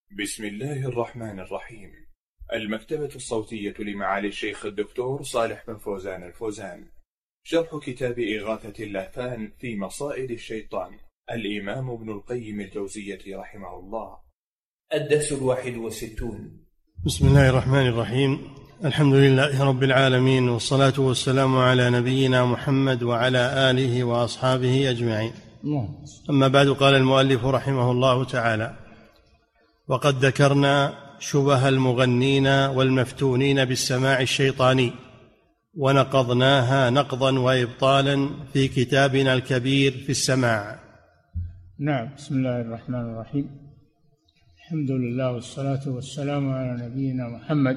بسم الله الرحمن الرحيم. المكتبة الصوتية لمعالي الشيخ الدكتور صالح بن فوزان الفوزان. شرح كتاب إغاثة اللهفان في مصائد الشيطان، الإمام ابن القيم الجوزية رحمه الله. الدرس 61. بسم الله الرحمن الرحيم. الحمد لله رب العالمين، والصلاة والسلام على نبينا محمد وعلى آله وأصحابه أجمعين. أما بعد، قال المؤلف رحمه الله تعالى: وقد ذكرنا شبه المغنين والمفتونين بالسماع الشيطاني، ونقضناها نقضا وإبطالا في كتابنا الكبير في السماع. نعم. بسم الله الرحمن الرحيم. الحمد لله والصلاة والسلام على نبينا محمد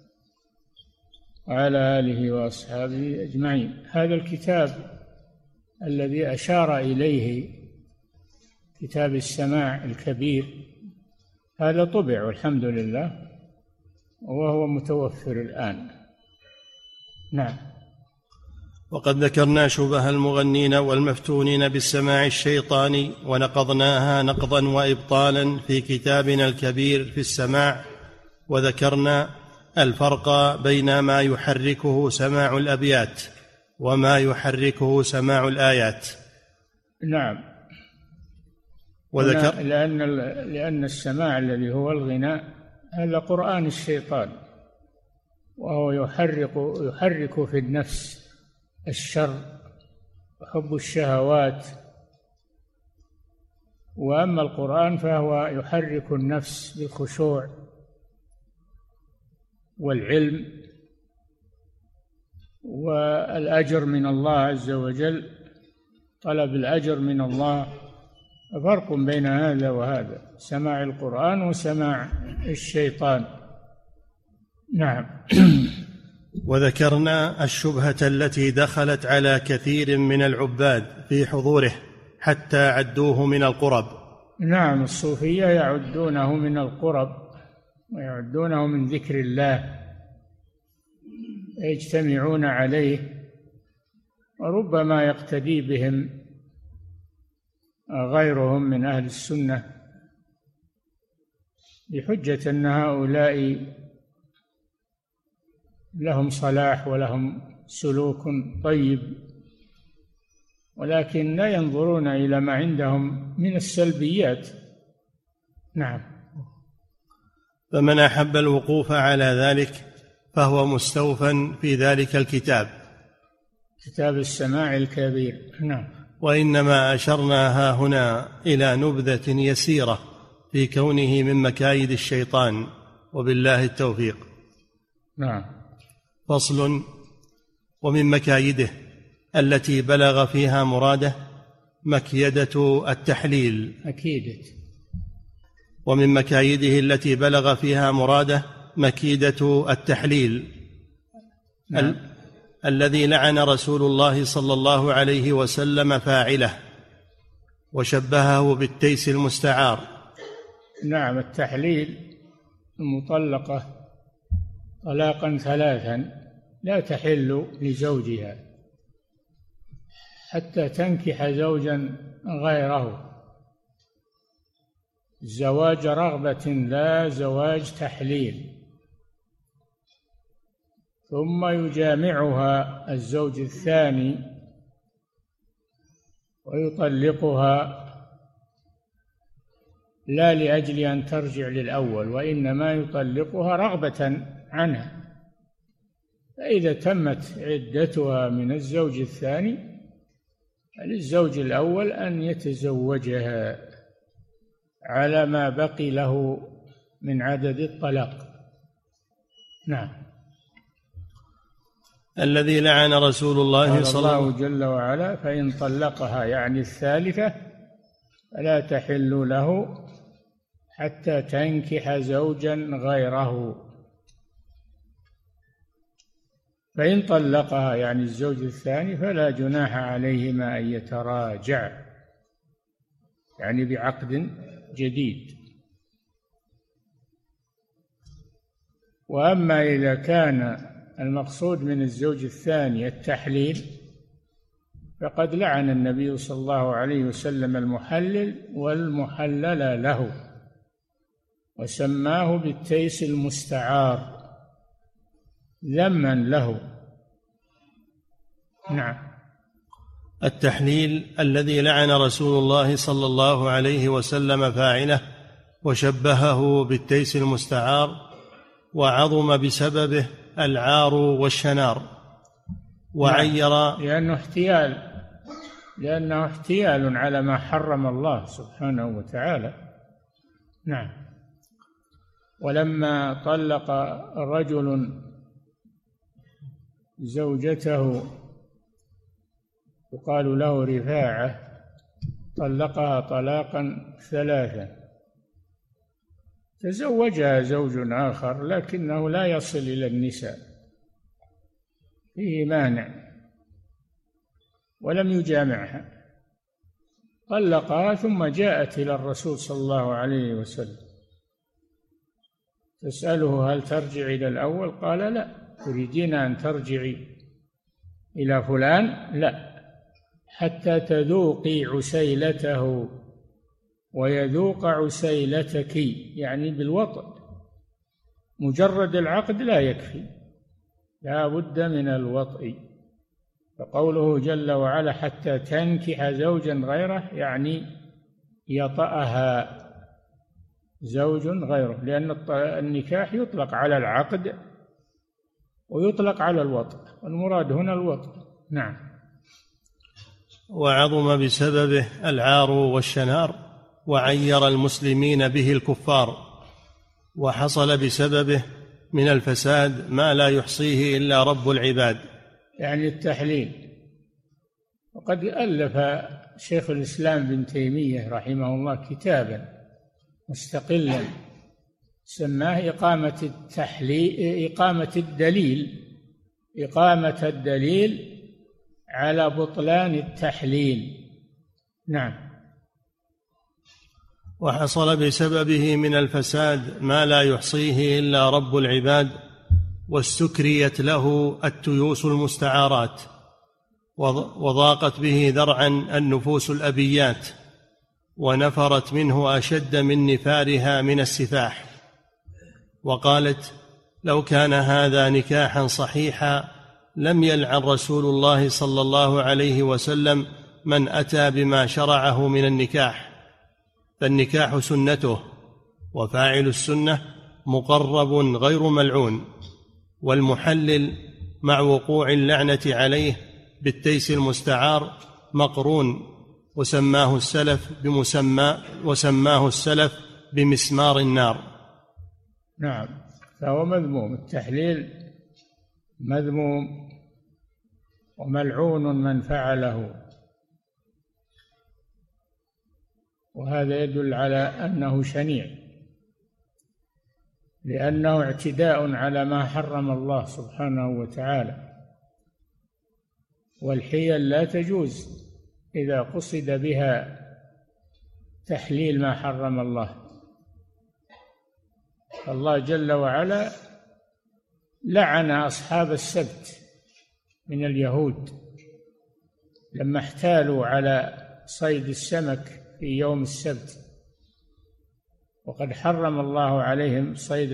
وعلى آله وأصحابه أجمعين. هذا الكتاب الذي أشار إليه كتاب السماع الكبير هذا طبع والحمد لله، وهو متوفر الآن. نعم. وقد ذكرنا شبه المغنين والمفتونين بالسماع الشيطاني، ونقضناها نقضا وإبطالا في كتابنا الكبير في السماع، وذكرنا الفرق بين ما يحركه سماع الأبيات وما يحركه سماع الآيات. نعم. وذكر لأن السماع الذي هو الغناء هذا قرآن الشيطان، وهو يحرك في النفس الشر وحب الشهوات، وأما القرآن فهو يحرك النفس بالخشوع والعلم والأجر من الله عز وجل، طلب الأجر من الله. فرق بين هذا وهذا، سماع القرآن وسماع الشيطان. نعم. وذكرنا الشبهة التي دخلت على كثير من العباد في حضوره حتى عدوه من القرب. نعم، الصوفية يعدونه من القرب ويعدونه من ذكر الله، يجتمعون عليه، وربما يقتدي بهم غيرهم من أهل السنة بحجة أن هؤلاء لهم صلاح ولهم سلوك طيب، ولكن لا ينظرون إلى ما عندهم من السلبيات. نعم. فمن أحب الوقوف على ذلك فهو مستوفى في ذلك الكتاب، كتاب السماع الكبير. نعم. وإنما أشرنا هنا إلى نبذة يسيرة في كونه من مكايد الشيطان، وبالله التوفيق. نعم. فصل: ومن مكايده التي بلغ فيها مراده مكيدة التحليل. ومن مكايده التي بلغ فيها مراده مكيدة التحليل. نعم. الذي لعن رسول الله صلى الله عليه وسلم فاعله، وشبهه بالتيس المستعار. نعم. التحليل المطلقة طلاقا ثلاثا لا تحل لزوجها حتى تنكح زوجا غيره، زواج رغبة لا زواج تحليل. ثم يجامعها الزوج الثاني ويطلقها، لا لأجل أن ترجع للأول، وإنما يطلقها رغبة عنها. فإذا تمت عدتها من الزوج الثاني فللزوج الأول أن يتزوجها على ما بقي له من عدد الطلاق. نعم. الذي لعن رسول الله صلى الله عليه وسلم جل وعلا: فإن طلقها يعني الثالثة فلا تحل له حتى تنكح زوجا غيره. فإن طلقها يعني الزوج الثاني فلا جناح عليهما أن يتراجع، يعني بعقد جديد. وأما إذا كان المقصود من الزوج الثاني التحليل فقد لعن النبي صلى الله عليه وسلم المحلل والمحلل له، وسماه بالتيس المستعار ذما له. نعم. التحليل الذي لعن رسول الله صلى الله عليه وسلم فاعله وشبهه بالتيس المستعار، وعظم بسببه العار والشنار، وعير لأنه احتيال على ما حرم الله سبحانه وتعالى. نعم. ولما طلق رجل زوجته يقال له رفاعة، طلقها طلاقا 3، تزوجها زوج آخر لكنه لا يصل إلى النساء، فيه مانع، ولم يجامعها، طلقها ثم جاءت إلى الرسول صلى الله عليه وسلم تسأله هل ترجع إلى الأول؟ قال لا. تريدين أن ترجعي إلى فلان؟ لا، حتى تذوقي عسيلته ويذوق عسيلتك، يعني بالوطء، مجرد العقد لا يكفي، لا بد من الوطء. فقوله جل وعلا حتى تنكح زوجا غيره يعني يطأها زوج غيره، لأن النكاح يطلق على العقد ويطلق على الوطء، والمراد هنا الوطء. نعم. وعظم بسببه العار والشنار، وعير المسلمين به الكفار، وحصل بسببه من الفساد ما لا يحصيه إلا رب العباد، يعني التحليل. وقد ألف شيخ الإسلام ابن تيمية رحمه الله كتابا مستقلا سماه إقامة الدليل على بطلان التحليل. نعم. وحصل بسببه من الفساد ما لا يحصيه إلا رب العباد، واستكريت له التيوس المستعارات، وضاقت به ذرعا النفوس الأبيات، ونفرت منه أشد من نفارها من السفاح، وقالت لو كان هذا نكاحا صحيحا لم يلعن رسول الله صلى الله عليه وسلم من أتى بما شرعه من النكاح، فالنكاح سنته، وفاعل السنة مقرب غير ملعون، والمحلل مع وقوع اللعنة عليه بالتيس المستعار مقرون، وسماه السلف بمسمار النار. نعم. فهو مذموم، التحليل مذموم وملعون من فعله، وهذا يدل على أنه شنيع، لأنه اعتداء على ما حرم الله سبحانه وتعالى، والحيل لا تجوز إذا قصد بها تحليل ما حرم الله. الله جل وعلا لعن أصحاب السبت من اليهود لما احتالوا على صيد السمك في يوم السبت، وقد حرم الله عليهم صيد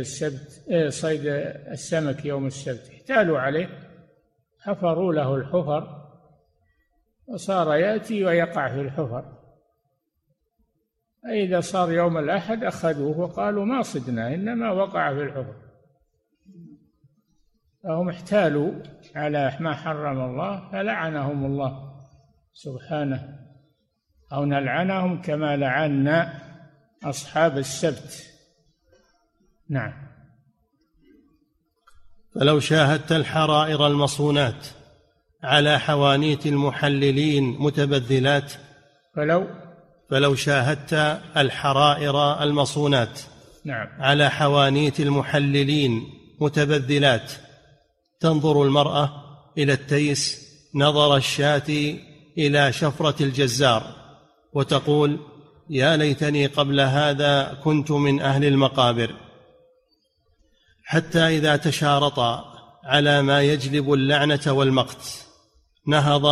السمك يوم السبت، احتالوا عليه، حفروا له الحفر وصار يأتي ويقع في الحفر، فإذا صار يوم الأحد أخذوه وقالوا ما صدنا إنما وقع في الحفر. فهم احتالوا على ما حرم الله فلعنهم الله سبحانه، أو نلعنهم كما لعنا أصحاب السبت. نعم. فلو شاهدت الحرائر المصونات على حوانيت المحللين متبذلات، فلو شاهدت الحرائر المصونات نعم على حوانيت المحللين متبذلات، تنظر المرأة إلى التيس نظر الشاة إلى شفرة الجزار، وتقول يا ليتني قبل هذا كنت من أهل المقابر، حتى إذا تشارطا على ما يجلب اللعنة والمقت نهض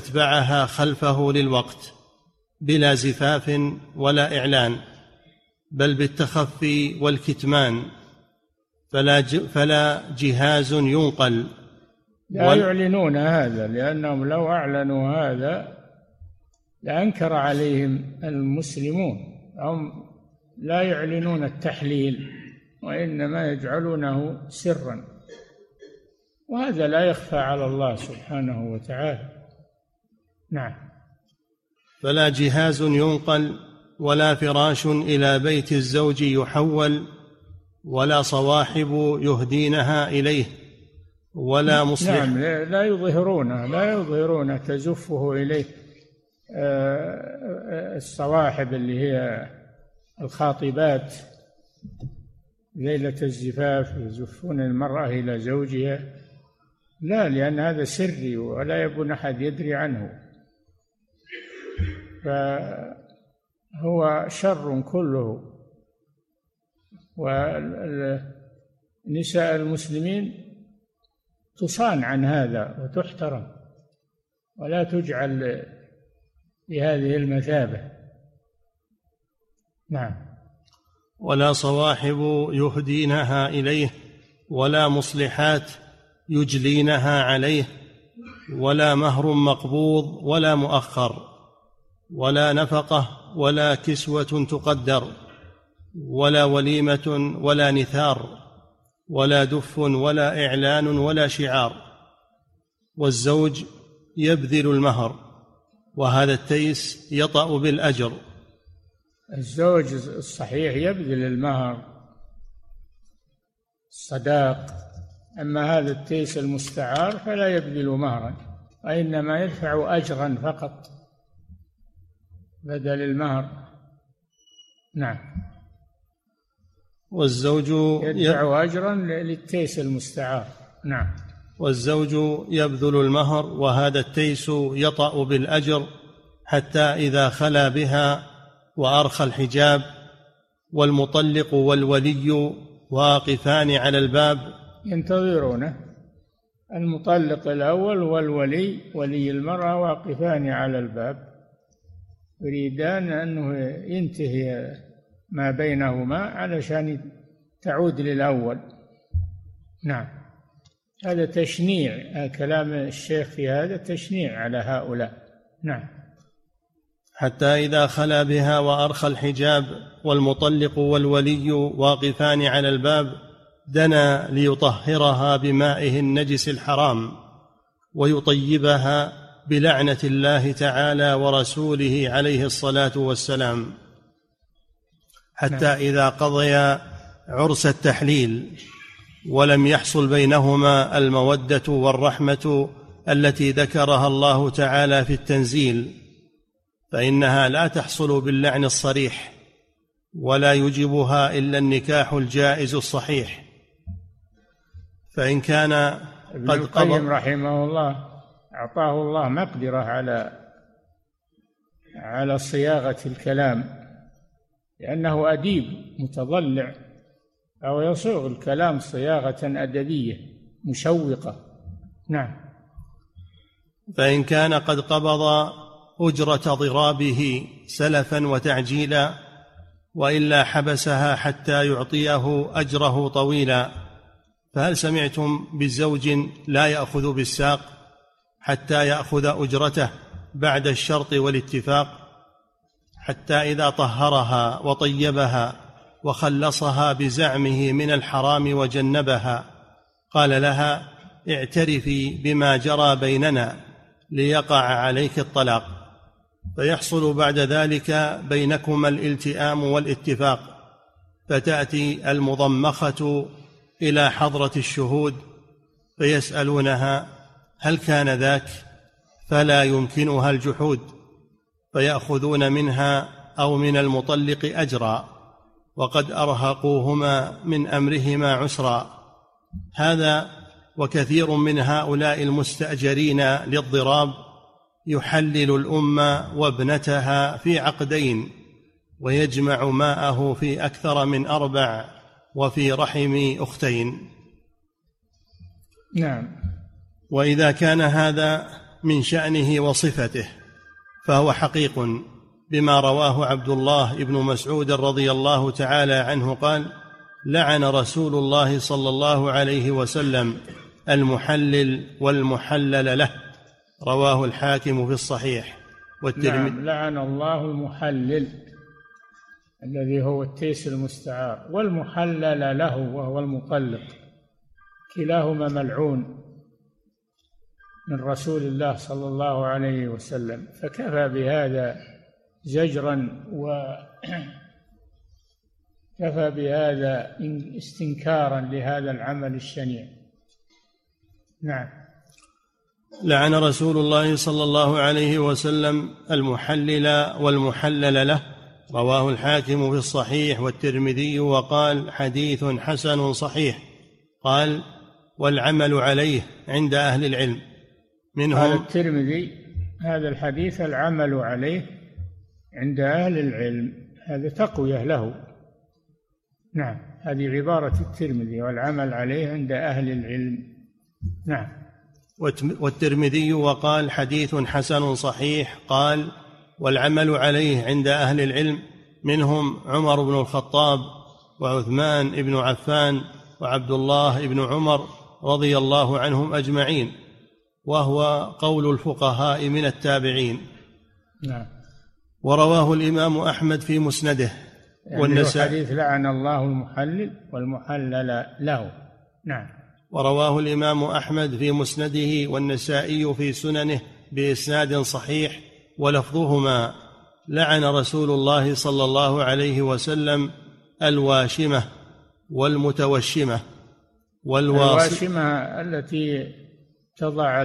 واستتبعها خلفه للوقت بلا زفاف ولا إعلان، بل بالتخفي والكتمان، فلا جهاز ينقل. لا يعلنون هذا، لأنهم لو أعلنوا هذا لأنكر عليهم المسلمون. هم لا يعلنون التحليل وإنما يجعلونه سرا، وهذا لا يخفى على الله سبحانه وتعالى. نعم. فلا جهاز ينقل ولا فراش إلى بيت الزوج يحول ولا صواحب يهدينها إليه ولا مصلح. نعم، لا يظهرون تزفه إليه الصواحب اللي هي الخاطبات ليلة الزفاف يزفون المرأة إلى زوجها، لا، لأن هذا سري ولا يبون أحد يدري عنه، فهو شر كله. ونساء المسلمين تصان عن هذا وتحترم ولا تجعل بهذه المثابة. نعم. ولا صواحب يهدينها إليه ولا مصلحات يجلينها عليه ولا مهر مقبوض ولا مؤخر ولا نفقة ولا كسوة تقدر ولا وليمة ولا نثار ولا دف ولا إعلان ولا شعار. والزوج يبذل المهر، وهذا التيس يطأ بالأجر. الزوج الصحيح يبذل المهر الصداق، أما هذا التيس المستعار فلا يبذل مهرا، وإنما يدفع أجرا فقط بدل المهر. نعم. والزوج يدفع أجرا للتيس المستعار. نعم. والزوج يبذل المهر، وهذا التيس يطأ بالأجر حتى إذا خلا بها وأرخى الحجاب والمطلق والولي واقفان على الباب ينتظرونه، المطلق الأول والولي ولي المرأة واقفان على الباب يريدان أنه ينتهي ما بينهما علشان تعود للأول. نعم. هذا تشنيع، كلام الشيخ في هذا تشنيع على هؤلاء. نعم. حتى إذا خلا بها وأرخى الحجاب والمطلق والولي واقفان على الباب دنا ليطهرها بمائه النجس الحرام ويطيبها بلعنة الله تعالى ورسوله عليه الصلاة والسلام، حتى إذا قضيا عرس التحليل ولم يحصل بينهما المودة والرحمة التي ذكرها الله تعالى في التنزيل، فإنها لا تحصل باللعن الصريح ولا يجبها إلا النكاح الجائز الصحيح. فإن كان ابن القيم رحمه الله أعطاه الله مقدرة على صياغة الكلام، لأنه أديب متضلع، أو يصوغ الكلام صياغة أدبية مشوقة. نعم. فإن كان قد قبض أجرة ضرابه سلفا وتعجيلا وإلا حبسها حتى يعطيه أجره طويلا، فهل سمعتم بزوج لا يأخذ بالساق حتى يأخذ أجرته بعد الشرط والاتفاق، حتى إذا طهرها وطيبها وخلصها بزعمه من الحرام وجنبها قال لها اعترفي بما جرى بيننا ليقع عليك الطلاق، فيحصل بعد ذلك بينكما الالتئام والاتفاق، فتأتي المضمخة إلى حضرة الشهود فيسألونها هل كان ذاك، فلا يمكنها الجحود، فيأخذون منها أو من المطلق أجرا وقد أرهقوهما من أمرهما عسرا. هذا وكثير من هؤلاء المستأجرين للضراب يحلل الأم وابنتها في عقدين ويجمع ماءه في أكثر من 4 وفي رحم أختين. نعم. وإذا كان هذا من شأنه وصفته فهو حقيق، بما رواه عبد الله بن مسعود رضي الله تعالى عنه قال: لعن رسول الله صلى الله عليه وسلم المحلل والمحلل له، رواه الحاكم في الصحيح والترمذي. نعم، لعن الله المحلل الذي هو التيس المستعار، والمحلل له وهو المطلق، كلاهما ملعون من رسول الله صلى الله عليه وسلم. فكفى بهذا زجرا كفى بهذا استنكارا لهذا العمل الشنيع. نعم. لعن رسول الله صلى الله عليه وسلم المحلل والمحلل له، رواه الحاكم في الصحيح والترمذي وقال: حديث حسن صحيح. قال: والعمل عليه عند أهل العلم منهم. قال الترمذي: هذا الحديث العمل عليه عند أهل العلم، هذا تقوية له. نعم، هذه عبارة الترمذي: والعمل عليه عند أهل العلم. نعم. والترمذي وقال: حديث حسن صحيح. قال: والعمل عليه عند أهل العلم منهم عمر بن الخطاب وعثمان بن عفان وعبد الله بن عمر رضي الله عنهم أجمعين، وهو قول الفقهاء من التابعين. نعم. ورواه الإمام أحمد في مسنده والنسائي. حديث لعن الله المحلل والمحلل له. نعم. ورواه الإمام أحمد في مسنده والنسائي في سننه بإسناد صحيح، ولفظهما: لعن رسول الله صلى الله عليه وسلم الواشمة والمتوشمة الواشمة التي تضع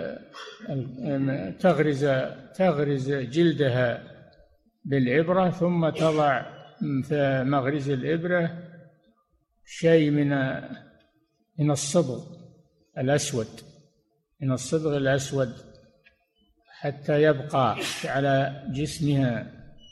تغرز جلدها بالإبرة، ثم تضع في مغرز الإبرة شيء من الصبغ الأسود، من الصبغ الأسود، حتى يبقى على جسمها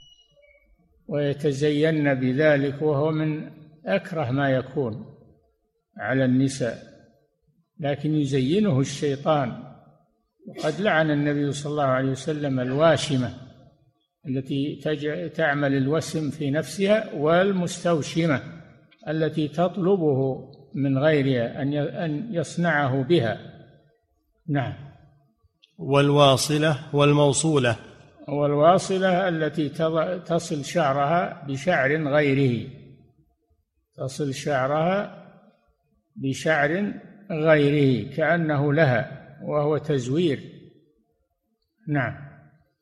ويتزين بذلك، وهو من أكره ما يكون على النساء، لكن يزينه الشيطان. وقد لعن النبي صلى الله عليه وسلم الواشمة التي تعمل الوسم في نفسها، والمستوشمة التي تطلبه من غيرها أن يصنعه بها. نعم. والواصلة والموصولة. والواصلة التي تصل شعرها بشعر غيره، تصل شعرها بشعر غيره كأنه لها، وهو تزوير. نعم.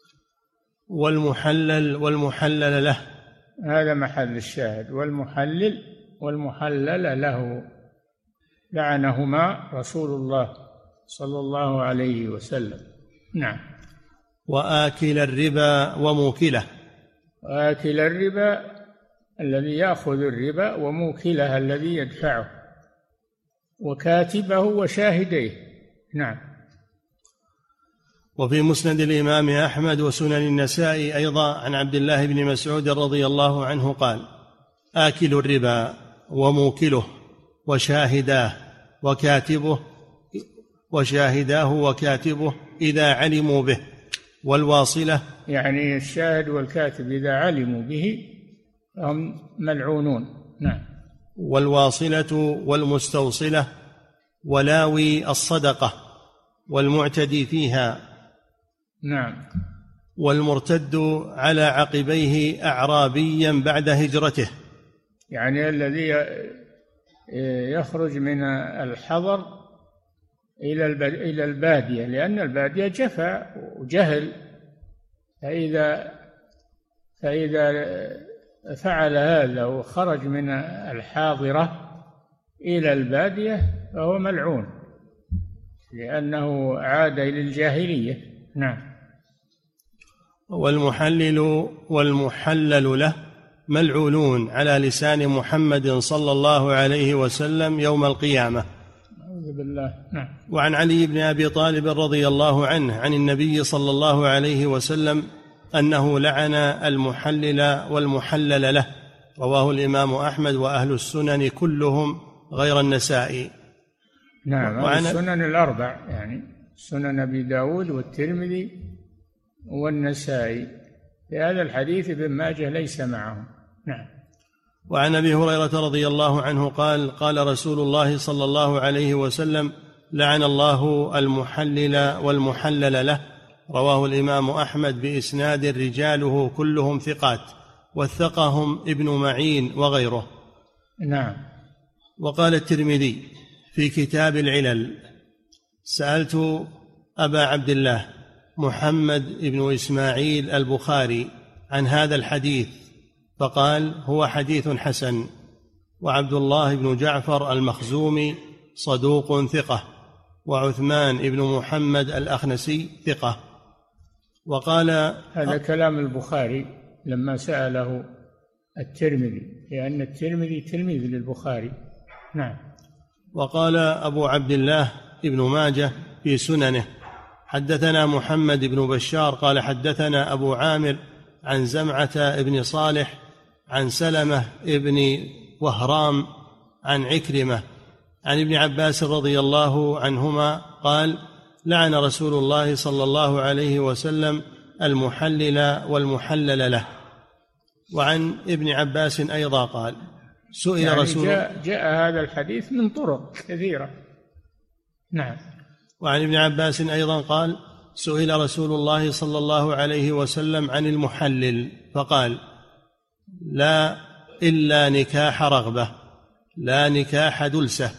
والمحلل والمحلل له، هذا محل الشاهد. والمحلل والمحلل له لعنهما رسول الله صلى الله عليه وسلم. نعم. وآكل الربا وموكله. وآكل الربا الذي يأخذ الربا، وموكله الذي يدفعه، وكاتبه وشاهديه. نعم. وفي مسند الإمام أحمد وسنن النسائي أيضا عن عبد الله بن مسعود رضي الله عنه قال: آكل الربا وموكله وشاهداه وكاتبه إذا علموا به، والواصلة، يعني الشاهد والكاتب إذا علموا به هم ملعونون. نعم. والواصلة والمستوصلة ولاوي الصدقة والمعتدي فيها. نعم. والمرتد على عقبيه أعرابيا بعد هجرته، يعني الذي يخرج من الحضر إلى البادية، لأن البادية جفا وجهل، فإذا فعل هذا وخرج من الحاضرة إلى البادية فهو ملعون، لأنه عاد إلى الجاهلية. نعم. والمحلل والمحلل له ملعونون على لسان محمد صلى الله عليه وسلم يوم القيامة. أعوذ بالله. نعم. وعن علي بن أبي طالب رضي الله عنه عن النبي صلى الله عليه وسلم أنه لعن المحلل والمحلل له، رواه الإمام أحمد وأهل السنن كلهم غير النسائي. نعم. السنن الأربع، يعني سنن أبي داود والترمذي والنسائي. في هذا الحديث ابن ماجه ليس معهم. نعم. وعن أبي هريرة رضي الله عنه قال قال رسول الله صلى الله عليه وسلم لعن الله المحلل والمحلل له. رواه الإمام أحمد بإسناد رجاله كلهم ثقات، وثقهم ابن معين وغيره. نعم. وقال الترمذي في كتاب العلل: سألت أبا عبد الله محمد بن إسماعيل البخاري عن هذا الحديث فقال: هو حديث حسن. وعبد الله بن جعفر المخزومي صدوق ثقة، وعثمان بن محمد الأخنسي ثقة. وقال هذا كلام البخاري لما سأله الترمذي، لأن الترمذي تلميذ للبخاري. نعم. وقال أبو عبد الله ابن ماجه في سننه: حدثنا محمد بن بشار قال حدثنا أبو عامر عن زمعة ابن صالح عن سلمة ابن وهرام عن عكرمة عن ابن عباس رضي الله عنهما قال: لعن رسول الله صلى الله عليه وسلم المحلل والمحلل له. وعن ابن عباس أيضا قال: سئل يعني رسول جاء هذا الحديث من طرق كثيرة. نعم. وعن ابن عباس أيضا قال: سئل رسول الله صلى الله عليه وسلم عن المحلل فقال: لا إلا نكاح رغبة، لا نكاح دلسة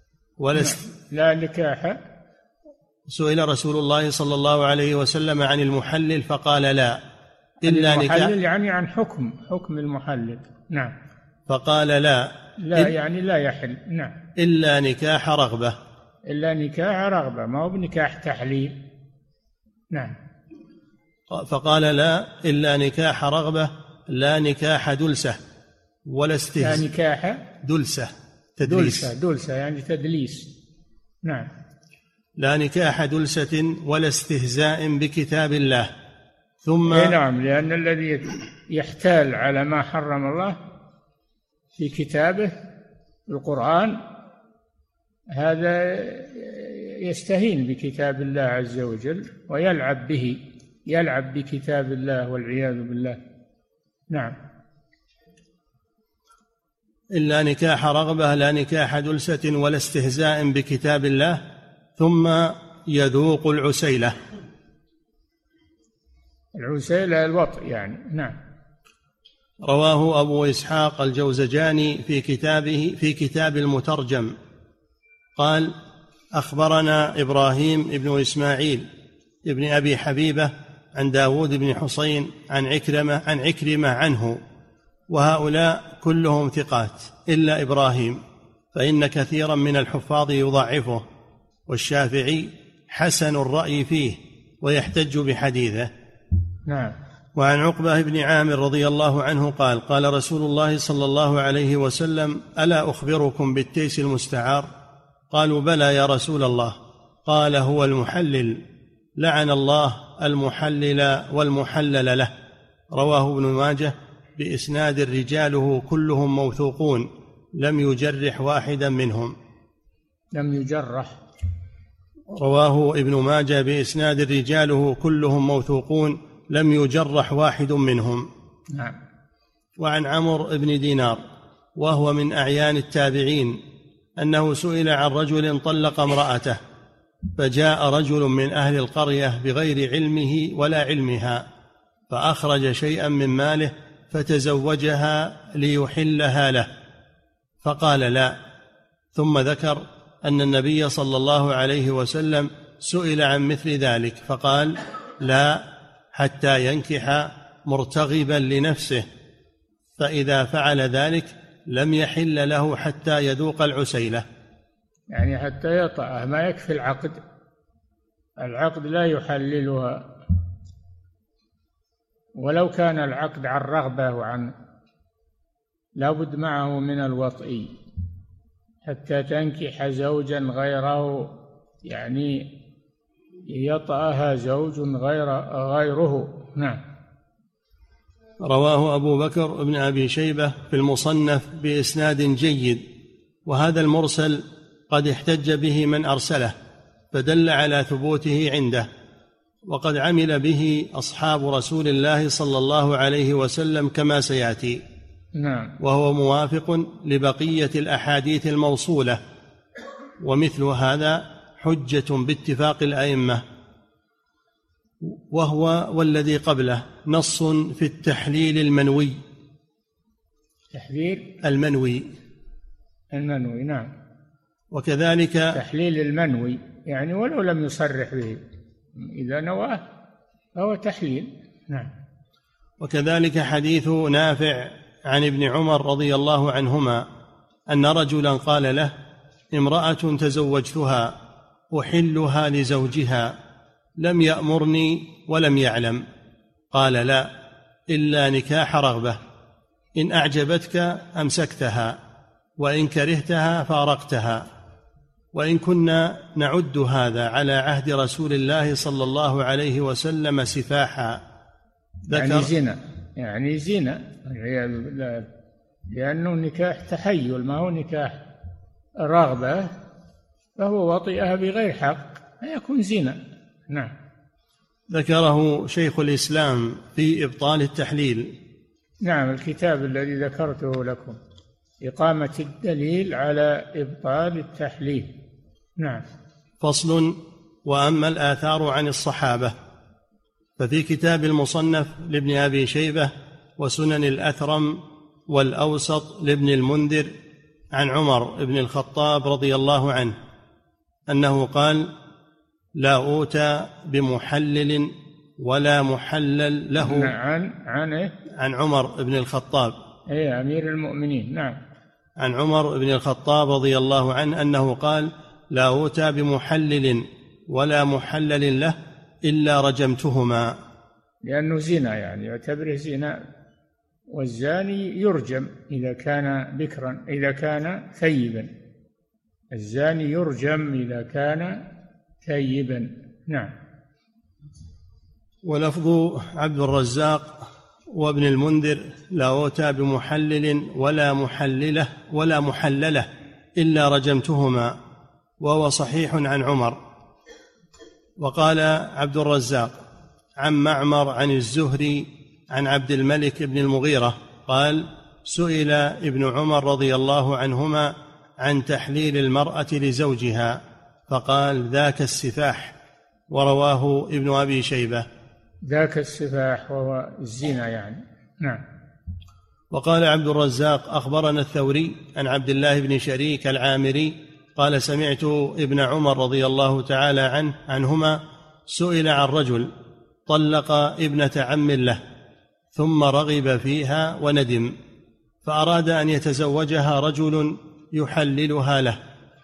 لا نكاح. سئل رسول الله صلى الله عليه وسلم عن المحلل فقال: لا إلا نكاح، المحلل يعني عن حكم المحلل. نعم. فقال: لا يعني لا يحل. نعم. إلا نكاح رغبة، إلا نكاح رغبة، ما هو بنكاح تحليل. نعم. فقال: لا إلا نكاح رغبة، لا نكاح دلسة ولا استهزاء. لا نكاح دلسة تدليس، دلسة يعني تدليس. نعم. لا نكاح دلسة ولا استهزاء بكتاب الله. ثم نعم، لأن الذي يحتال على ما حرم الله في كتابه القرآن هذا يستهين بكتاب الله عز وجل ويلعب به، يلعب بكتاب الله والعياذ بالله. نعم. إلا نكاح رغبة، لا نكاح دلسة ولا استهزاء بكتاب الله، ثم يذوق العسيلة. العسيلة الوطء يعني. نعم. رواه أبو إسحاق الجوزجاني في كتاب المترجم قال: أخبرنا إبراهيم بن إسماعيل ابن أبي حبيبة عن داود بن حسين عن عكرمة عنه، وهؤلاء كلهم ثقات إلا إبراهيم، فإن كثيرا من الحفاظ يضعفه، والشافعي حسن الرأي فيه ويحتج بحديثه. نعم. وعن عقبة بن عامر رضي الله عنه قال: قال رسول الله صلى الله عليه وسلم: ألا أخبركم بالتيس المستعار؟ قالوا: بلى يا رسول الله. قال: هو المحلل، لعن الله المحلل والمحلل له. رواه ابن ماجه بإسناد رجاله كلهم موثوقون، لم يجرح واحدا منهم. لم يجرح. رواه ابن ماجه بإسناد رجاله كلهم موثوقون، لم يجرح واحد منهم. نعم. وعن عمرو بن دينار وهو من أعيان التابعين أنه سئل عن رجل طلق امرأته، فجاء رجل من أهل القرية بغير علمه ولا علمها، فأخرج شيئا من ماله فتزوجها ليحلها له، فقال: لا. ثم ذكر أن النبي صلى الله عليه وسلم سئل عن مثل ذلك فقال: لا، حتى ينكح مرتغبا لنفسه، فإذا فعل ذلك لم يحل له حتى يذوق العسيلة. يعني حتى يطأها، ما يكفي العقد لا يحللها، ولو كان العقد عن رغبة وعن لابد معه من الوطئ حتى تنكح زوجا غيره، يعني يطأها زوج غيره. نعم. رواه أبو بكر بن أبي شيبة في المصنف بإسناد جيد، وهذا المرسل قد احتج به من أرسله فدل على ثبوته عنده، وقد عمل به أصحاب رسول الله صلى الله عليه وسلم كما سيأتي. نعم. وهو موافق لبقية الأحاديث الموصولة، ومثل هذا حجة باتفاق الأئمة. وهو والذي قبله نص في التحليل المنوي. تحليل المنوي. نعم. وكذلك تحليل المنوي يعني ولو لم يصرح به، إذا نواه فهو تحليل. نعم. وكذلك حديث نافع عن ابن عمر رضي الله عنهما أن رجلا قال له: امرأة تزوجتها أحلها لزوجها لم يأمرني ولم يعلم. قال: لا، إلا نكاح رغبة، إن أعجبتك أمسكتها، وإن كرهتها فارقتها. وإن كنا نعد هذا على عهد رسول الله صلى الله عليه وسلم سفاحا. يعني زنا والعياذ بالله، لأنه نكاح تحيل ما هو نكاح رغبة، فهو وطئها بغير حق فيكون زنا. نعم. ذكره شيخ الإسلام في إبطال التحليل. نعم، الكتاب الذي ذكرته لكم، إقامة الدليل على إبطال التحليل. نعم. فصل: وأما الآثار عن الصحابة ففي كتاب المصنف لابن أبي شيبة وسنن الأثرم والأوسط لابن المنذر عن عمر بن الخطاب رضي الله عنه أنه قال: لا أوتى بمحلل ولا محلل له. عن عمر بن الخطاب أمير المؤمنين. نعم. عن عمر بن الخطاب رضي الله عنه أنه قال: لا أوتى بمحلل ولا محلل له إلا رجمتهما. لأنه زنا، يعني يعتبره زنا، والزاني يرجم إذا كان بكرا، إذا كان ثيبا. الزاني يرجم إذا كان ثيبا. نعم. ولفظ عبد الرزاق وابن المنذر: لا أوتى بمحلل ولا محلله إلا رجمتهما، وهو صحيح عن عمر. وقال عبد الرزاق عن معمر عن الزهري عن عبد الملك بن المغيرة قال: سئل ابن عمر رضي الله عنهما عن تحليل المرأة لزوجها فقال: ذاك السفاح. ورواه ابن أبي شيبة. ذاك السفاح وهو الزنا يعني. نعم. وقال عبد الرزاق: أخبرنا الثوري عن عبد الله بن شريك العامري قال: سمعت ابن عمر رضي الله تعالى عنهما سئل عن رجل طلق ابنة عم له ثم رغب فيها وندم، فأراد أن يتزوجها رجل يحللها له.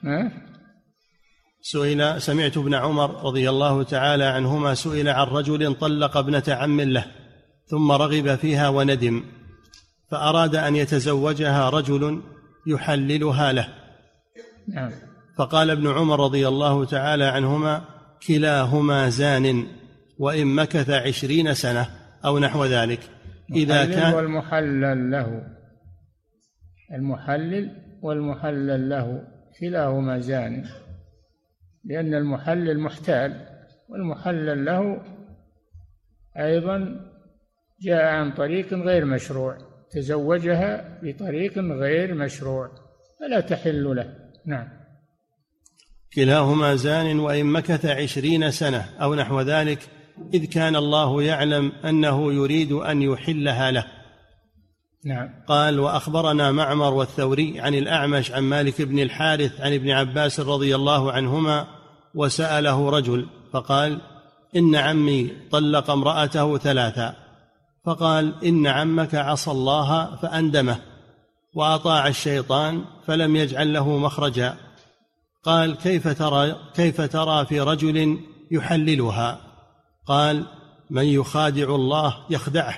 سمعت ابن عمر رضي الله تعالى عنهما سئل عن رجل طلق ابنة عم له ثم رغب فيها وندم، فأراد أن يتزوجها رجل يحللها له. فقال ابن عمر رضي الله تعالى عنهما: كلاهما زان، وإن مكث 20 سنة أو نحو ذلك. إذا كان والمحلل له، المحلل والمحلل له كلاهما زان، لأن المحلل محتال، والمحلل له أيضا جاء عن طريق غير مشروع، تزوجها بطريق غير مشروع فلا تحل له. نعم. كلاهما زان وإن مكث 20 سنة أو نحو ذلك، إذ كان الله يعلم أنه يريد أن يحلها له. نعم. قال: وأخبرنا معمر والثوري عن الأعمش عن مالك بن الحارث عن ابن عباس رضي الله عنهما وسأله رجل فقال: إن عمي طلق امرأته 3، فقال: إن عمك عصى الله فأندمه وأطاع الشيطان فلم يجعل له مخرجا. قال: كيف ترى في رجل يحللها؟ قال: من يخادع الله يخدعه.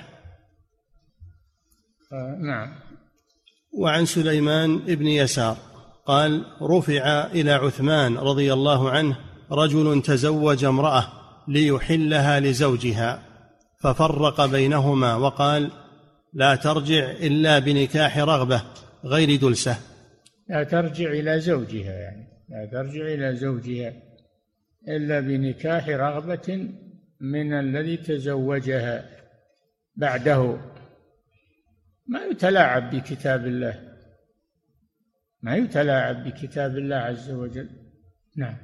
نعم. وعن سليمان بن يسار قال: رفع إلى عثمان رضي الله عنه رجل تزوج امرأة ليحلها لزوجها، ففرق بينهما وقال: لا ترجع إلا بنكاح رغبة غير دلسة. لا ترجع إلى زوجها، يعني لا ترجع إلى زوجها إلا بنكاح رغبة من الذي تزوجها بعده. ما يتلاعب بكتاب الله، ما يتلاعب بكتاب الله عز وجل. نعم.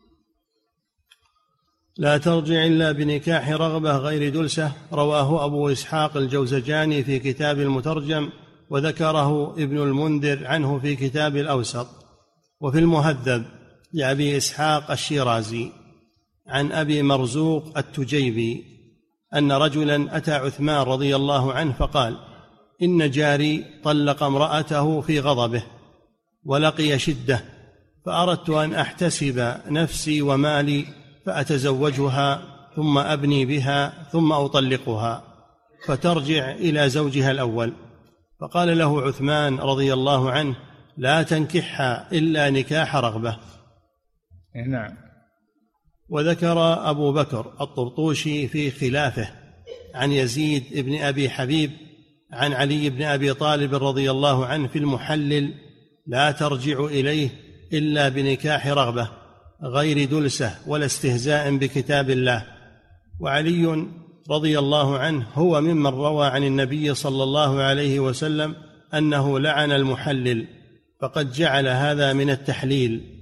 لا ترجع إلا بنكاح رغبة غير دلسة، رواه أبو إسحاق الجوزجاني في كتاب المترجم، وذكره ابن المنذر عنه في كتاب الأوسط. وفي المهذب لأبي إسحاق الشيرازي عن أبي مرزوق التجيبي أن رجلا أتى عثمان رضي الله عنه فقال: إن جاري طلق امرأته في غضبه ولقي شدة، فأردت أن أحتسب نفسي ومالي فأتزوجها ثم أبني بها ثم أطلقها فترجع إلى زوجها الأول. فقال له عثمان رضي الله عنه: لا تنكحها إلا نكاح رغبة. نعم. وذكر أبو بكر الطرطوشي في خلافه عن يزيد بن أبي حبيب عن علي بن أبي طالب رضي الله عنه في المحلل: لا ترجع إليه إلا بنكاح رغبة غير دلسة ولا استهزاء بكتاب الله. وعلي رضي الله عنه هو ممن روى عن النبي صلى الله عليه وسلم أنه لعن المحلل، فقد جعل هذا من التحليل.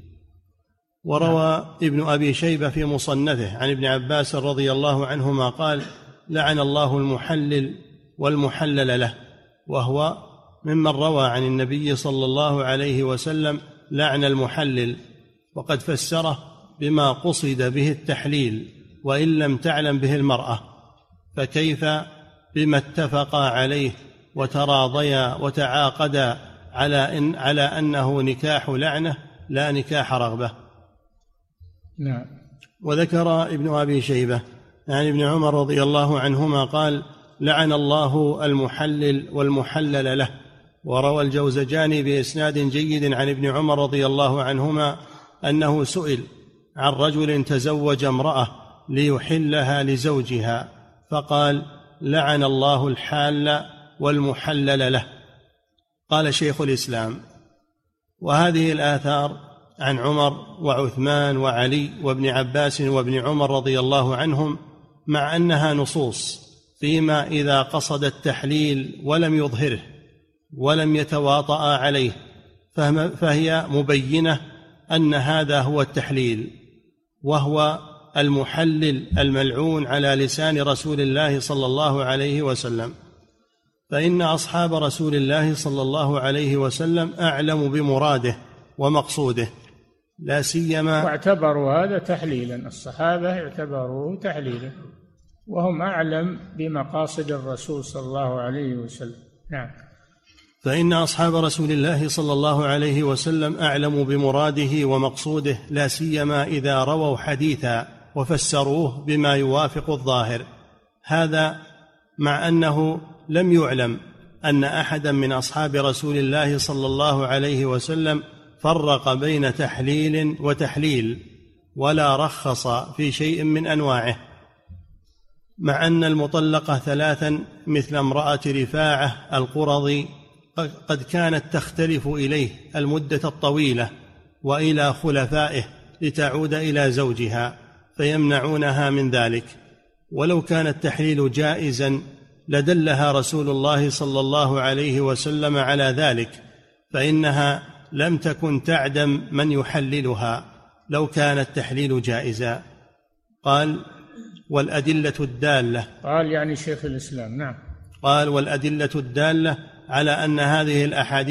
وروى ابن أبي شيبة في مصنفه عن ابن عباس رضي الله عنهما قال: لعن الله المحلل والمحلل له، وهو ممن روى عن النبي صلى الله عليه وسلم لعن المحلل، وقد فسره بما قصد به التحليل وإن لم تعلم به المرأة، فكيف بما اتفقا عليه وتراضيا وتعاقدا على أنه نكاح لعنة لا نكاح رغبة. نعم. وذكر ابن أبي شيبة عن ابن عمر رضي الله عنهما قال: لعن الله المحلل والمحلل له. وروى الجوزجاني بإسناد جيد عن ابن عمر رضي الله عنهما أنه سئل عن رجل تزوج امرأة ليحلها لزوجها، فقال: لعن الله الحال والمحلل له. قال شيخ الإسلام: وهذه الآثار عن عمر وعثمان وعلي وابن عباس وابن عمر رضي الله عنهم، مع أنها نصوص فيما إذا قصد التحليل ولم يظهره ولم يتواطأ عليه، فهي مبينة أن هذا هو التحليل، وهو المحلل الملعون على لسان رسول الله صلى الله عليه وسلم. فإن أصحاب رسول الله صلى الله عليه وسلم أعلم بمراده ومقصوده، لا سيما واعتبروا هذا تحليلا، الصحابة اعتبروه تحليلا وهم أعلم بمقاصد الرسول صلى الله عليه وسلم. نعم. فإن أصحاب رسول الله صلى الله عليه وسلم أعلم بمراده ومقصوده، لا سيما إذا رووا حديثا وفسروه بما يوافق الظاهر. هذا مع أنه لم يعلم أن أحدا من أصحاب رسول الله صلى الله عليه وسلم فرق بين تحليل وتحليل ولا رخص في شيء من أنواعه، مع أن المطلقة ثلاثا مثل امرأة رفاعة القرظي قد كانت تختلف إليه المدة الطويلة وإلى خلفائه لتعود إلى زوجها فيمنعونها من ذلك. ولو كان التحليل جائزا لدلها رسول الله صلى الله عليه وسلم على ذلك، فإنها لم تكن تعدم من يحللها لو كان التحليل جائزا. قال: والأدلة الدالة، قال يعني شيخ الإسلام. نعم. قال: والأدلة الدالة على أن هذه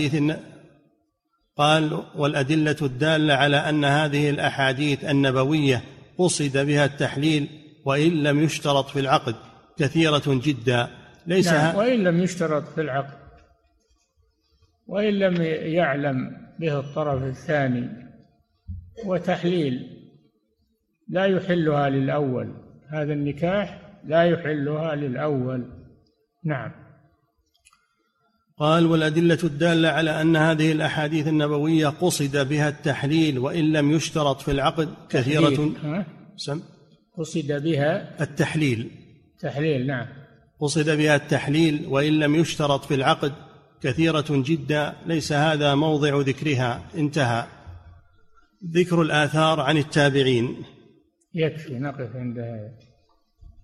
الأحاديث النبوية قصد بها التحليل وإن لم يشترط في العقد كثيرة جدا. ليس نعم. وإن لم يشترط في العقد، وإن لم يعلم به الطرف الثاني، وتحليل لا يحلها للأول، هذا النكاح لا يحلها للأول. نعم. قال: والأدلة الدالة على أن هذه الأحاديث النبوية قصد بها التحليل وإن لم يشترط في العقد كثيرة. قصد بها التحليل. تحليل. نعم. قصد بها التحليل وإن لم يشترط في العقد كثيرة جدا، ليس هذا موضع ذكرها. انتهى. ذكر الآثار عن التابعين. يكفي، نقف عند هذا.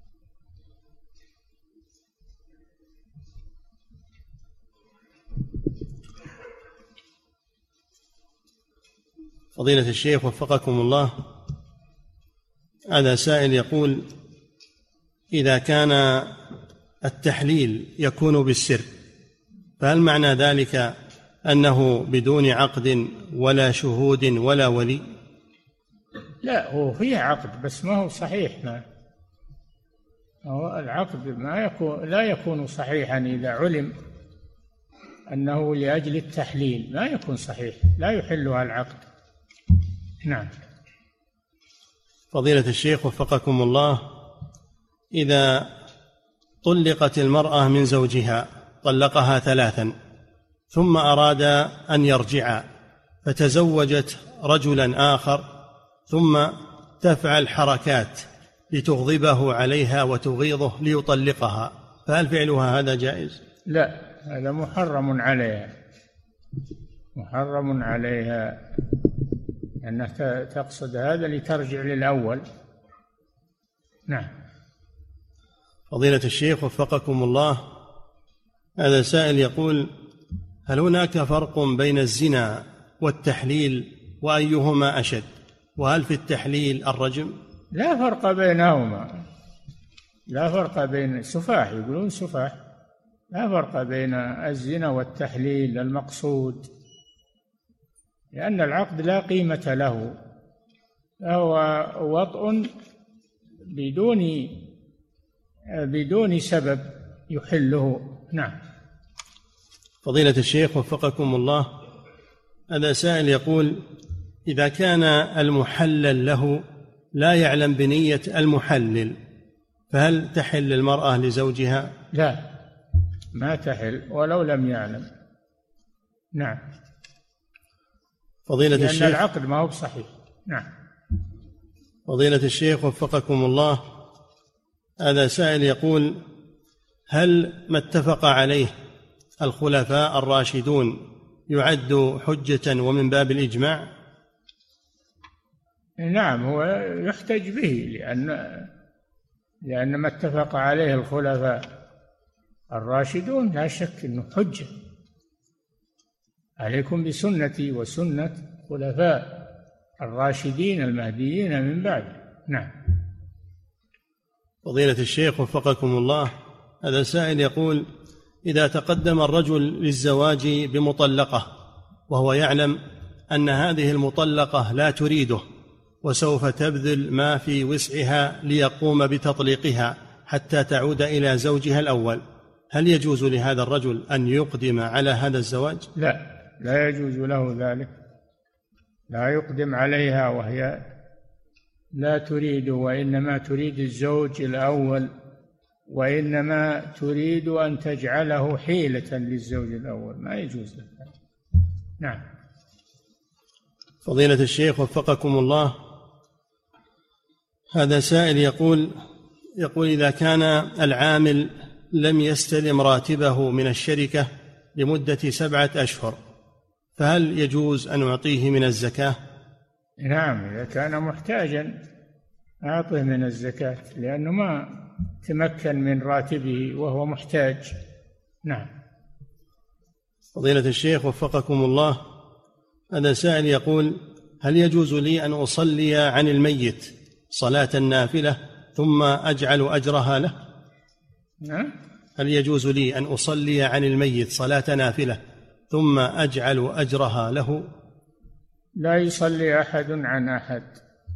فضيلة الشيخ وفقكم الله، هذا سائل يقول: إذا كان التحليل يكون بالسر، فهل معنى ذلك أنه بدون عقد ولا شهود ولا ولي؟ لا، هو فيه عقد بس ما هو صحيح. ما هو العقد لا يكون صحيحا إذا علم أنه لأجل التحليل، ما يكون صحيح، لا يحلها العقد. نعم. فضيلة الشيخ وفقكم الله، إذا طلقت المرأة من زوجها، طلقها 3 ثم أراد أن يرجع، فتزوجت رجلا آخر، ثم تفعل حركات لتغضبه عليها وتغيظه ليطلقها، فهل فعلها هذا جائز؟ لا، هذا محرم عليها، محرم عليها أنها تقصد هذا لترجع للأول. نعم. فضيلة الشيخ وفقكم الله، هذا سائل يقول: هل هناك فرق بين الزنا والتحليل، وأيهما أشد؟ وهل في التحليل الرجم؟ لا فرق بينهما، لا فرق بين سفاح، يقولون سفاح، لا فرق بين الزنا والتحليل المقصود، لأن العقد لا قيمة له، فهو وطء بدون سبب يحله. نعم. فضيلة الشيخ وفقكم الله، هذا سائل يقول: إذا كان المحلل له لا يعلم بنية المحلل، فهل تحل المرأة لزوجها؟ لا، ما تحل ولو لم يعلم. نعم. فضيلة لأن الشيخ العقد ما هو صحيح. نعم. فضيلة الشيخ وفقكم الله، هذا سائل يقول: هل ما اتفق عليه الخلفاء الراشدون يعد حجة ومن باب الإجماع؟ نعم، هو يحتج به، لأن ما اتفق عليه الخلفاء الراشدون لا شك أنه حجة. عليكم بسنتي وسنة خلفاء الراشدين المهديين من بعد. نعم. فضيلة الشيخ وفقكم الله، هذا سائل يقول: إذا تقدم الرجل للزواج بمطلقة وهو يعلم أن هذه المطلقة لا تريده وسوف تبذل ما في وسعها ليقوم بتطليقها حتى تعود إلى زوجها الأول، هل يجوز لهذا الرجل أن يقدم على هذا الزواج؟ لا، لا يجوز له ذلك، لا يقدم عليها وهي لا تريد، وإنما تريد الزوج الأول، وإنما تريد أن تجعله حيلة للزوج الأول، ما يجوز له. نعم. فضيلة الشيخ وفقكم الله، هذا سائل يقول: إذا كان العامل لم يستلم راتبه من الشركة لمدة 7 أشهر، فهل يجوز أن أعطيه من الزكاة؟ نعم، إذا كان محتاجا أعطه من الزكاة، لأنه ما تمكن من راتبه وهو محتاج. نعم. فضيلة الشيخ وفقكم الله، هذا سائل يقول: هل يجوز لي أن أصلي عن الميت صلاة النافلة ثم أجعل أجرها له؟ نعم. هل يجوز لي أن أصلي عن الميت صلاة نافلة ثم أجعل أجرها له؟ لا يصلي أحد عن أحد،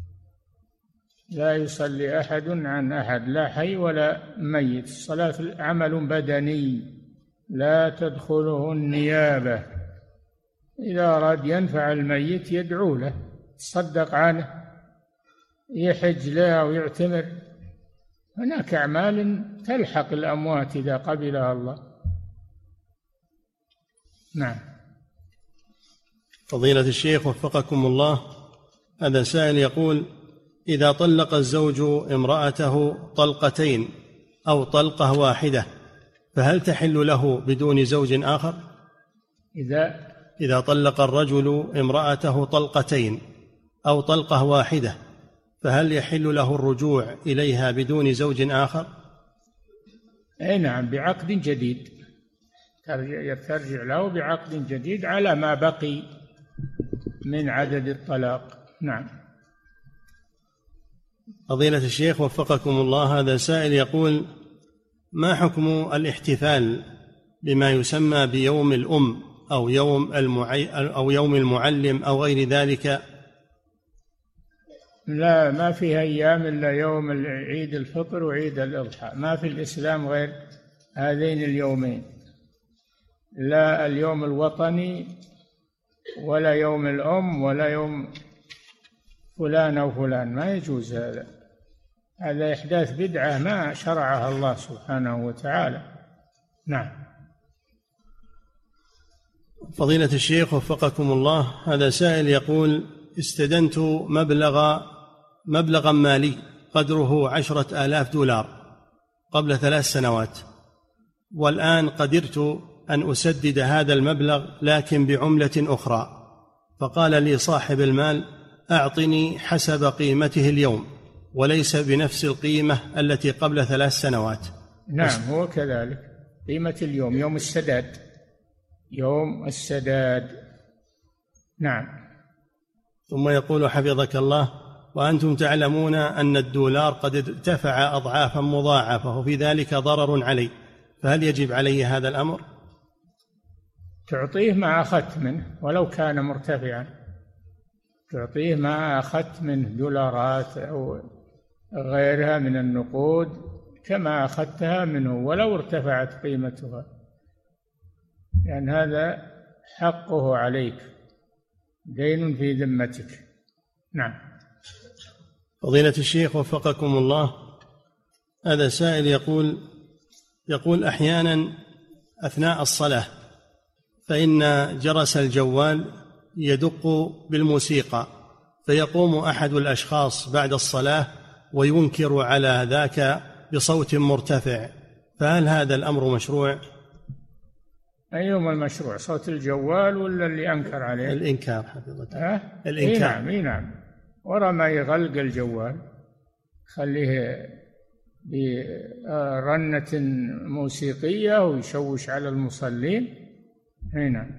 لا يصلي أحد عن أحد، لا حي ولا ميت. الصلاة عمل بدني لا تدخله النيابة. إذا أراد ينفع الميت يدعو له، يصدق عنه، يحج له ويعتمر. هناك أعمال تلحق الأموات إذا قبلها الله. نعم. فضيلة الشيخ وفقكم الله، هذا سائل يقول: إذا طلق الزوج امرأته طلقتين أو طلقة واحدة، فهل تحل له بدون زوج آخر؟ إذا طلق الرجل امرأته طلقتين أو طلقة واحدة، فهل يحل له الرجوع إليها بدون زوج آخر؟ أي نعم، بعقد جديد، ترجع له بعقد جديد على ما بقي من عدد الطلاق. نعم. فضيلة الشيخ وفقكم الله، هذا سائل يقول: ما حكم الاحتفال بما يسمى بيوم الأم أو يوم المعلم أو غير ذلك؟ لا، ما في أيام إلا يوم عيد الفطر وعيد الأضحى، ما في الإسلام غير هذين اليومين، لا اليوم الوطني ولا يوم الأم ولا يوم فلان أو فلان، ما يجوز هذا، هذا إحداث بدعة ما شرعها الله سبحانه وتعالى. نعم. فضيلة الشيخ وفقكم الله، هذا سائل يقول: استدنت مبلغا مالي قدره 10,000 دولار قبل 3 سنوات، والآن قدرت أن أسدد هذا المبلغ لكن بعملة أخرى، فقال لي صاحب المال: أعطني حسب قيمته اليوم وليس بنفس القيمة التي قبل 3 سنوات. نعم، هو كذلك، قيمة اليوم، يوم السداد، يوم السداد. نعم. ثم يقول حفظك الله: وأنتم تعلمون أن الدولار قد ارتفع أضعافا مضاعفة وفي ذلك ضرر علي، فهل يجب علي هذا الأمر؟ تعطيه ما أخذت منه ولو كان مرتفعا، تعطيه ما أخذت منه دولارات أو غيرها من النقود كما أخذتها منه ولو ارتفعت قيمتها، لأن هذا حقه عليك، دين في ذمتك. نعم. فضيلة الشيخ وفقكم الله، هذا سائل يقول: أحيانا أثناء الصلاة فإن جرس الجوال يدق بالموسيقى، فيقوم أحد الأشخاص بعد الصلاة وينكر على ذاك بصوت مرتفع، فهل هذا الأمر مشروع؟ أيهما المشروع، صوت الجوال ولا اللي أنكر عليه؟ الإنكار حفظته. الإنكار. نعم. ورا ما يغلق الجوال خليه برنة موسيقية ويشوش على المصلين. نعم.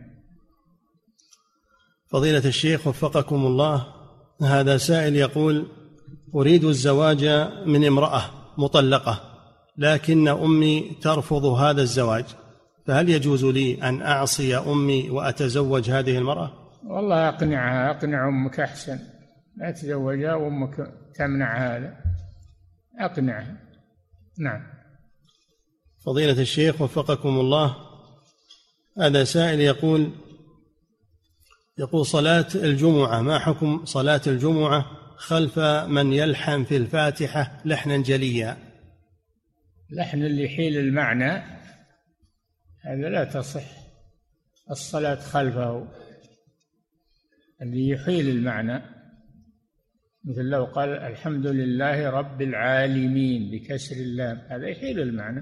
فضيلة الشيخ وفقكم الله، هذا سائل يقول: أريد الزواج من امرأة مطلقة لكن أمي ترفض هذا الزواج، فهل يجوز لي أن أعصي أمي وأتزوج هذه المرأة؟ والله أقنعها، أقنع أمك أحسن، لا تزوجها وأمك تمنع هذا، أقنعها. نعم. فضيلة الشيخ وفقكم الله، هذا سائل يقول صلاة الجمعة، ما حكم صلاة الجمعة خلف من يلحن في الفاتحة لحنا جليا؟ لحن اللي يحيل المعنى هذا لا تصح الصلاة خلفه، اللي يحيل المعنى، مثل لو قال الحمد لله رب العالمين بكسر اللام، هذا يحيل المعنى.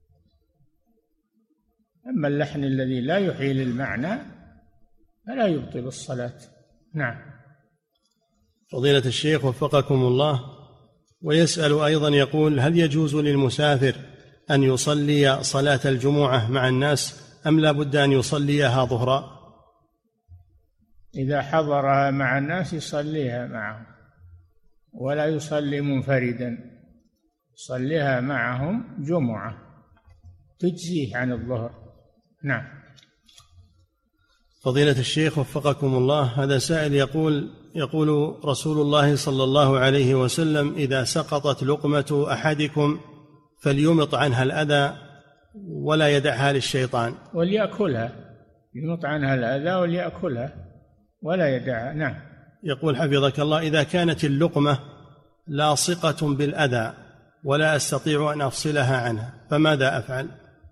أما اللحن الذي لا يحيل المعنى فلا يبطل الصلاة. نعم. فضيلة الشيخ وفقكم الله، ويسأل أيضا يقول: هل يجوز للمسافر أن يصلي صلاة الجمعة مع الناس أم لا بد أن يصليها ظهرا؟ إذا حضرها مع الناس يصليها معهم، ولا يصلي منفردا، يصليها معهم جمعة تجزيه عن الظهر. نعم. فضيلة الشيخ وفقكم الله، هذا سائل يقول رسول الله صلى الله عليه وسلم: إذا سقطت لقمة أحدكم فليمط عنها الأذى ولا يدعها للشيطان. وليأكلها، يمط عنها الأذى وليأكلها ولا يدعها. نعم. يقول حفظك الله: إذا كانت اللقمة لاصقة بالأذى ولا أستطيع أن أفصلها عنها فماذا أفعل؟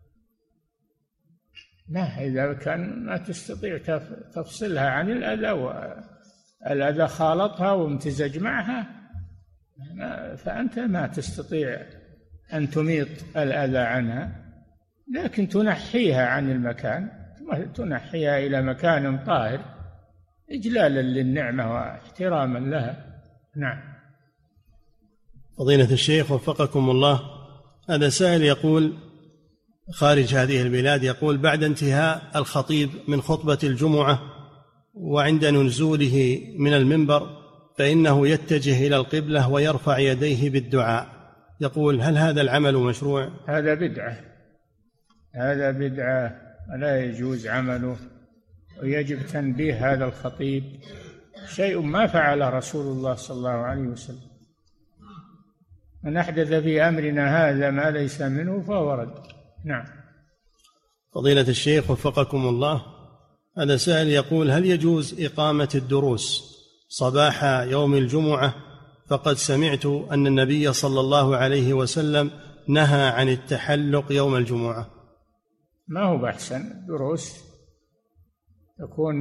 لا، إذا كان ما تستطيع تفصلها عن الأذى والأذى خالطها وامتزج معها فأنت ما تستطيع أن تميط الأذى عنها، لكن تنحيها عن المكان، تنحيها إلى مكان طاهر إجلالا للنعمة واحتراما لها. نعم. فضيلة الشيخ وفقكم الله، هذا سائل يقول خارج هذه البلاد، يقول: بعد انتهاء الخطيب من خطبة الجمعة وعند نزوله من المنبر فإنه يتجه إلى القبلة ويرفع يديه بالدعاء، يقول هل هذا العمل مشروع؟ هذا بدعة، هذا بدعة لا يجوز عمله، ويجب تنبيه هذا الخطيب، شيء ما فعل رسول الله صلى الله عليه وسلم. من أحدث في أمرنا هذا ما ليس منه فهو رد. نعم. فضيلة الشيخ وفقكم الله، هذا سائل يقول هل يجوز إقامة الدروس صباح يوم الجمعة؟ فقد سمعت أن النبي صلى الله عليه وسلم نهى عن التحلق يوم الجمعة. ما هو بأحسن؟ الدروس تكون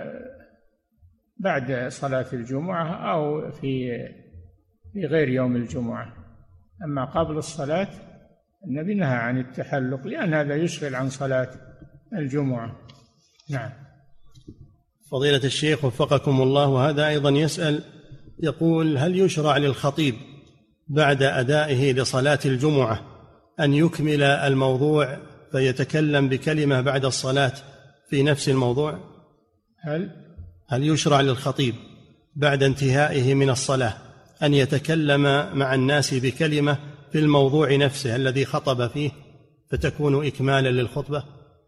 بعد صلاة الجمعة أو في غير يوم الجمعة، أما قبل الصلاة النبي نهى عن التحلق لأن هذا يشغل عن صلاة الجمعة. نعم. فضيلة الشيخ وفقكم الله، وهذا أيضا يسأل يقول هل يشرع للخطيب بعد أدائه لصلاة الجمعة أن يكمل الموضوع فيتكلم بكلمة بعد الصلاة في نفس الموضوع؟ هل يشرع للخطيب بعد انتهائه من الصلاة أن يتكلم مع الناس بكلمة في الموضوع نفسه الذي خطب فيه فتكون إكمالا للخطبة؟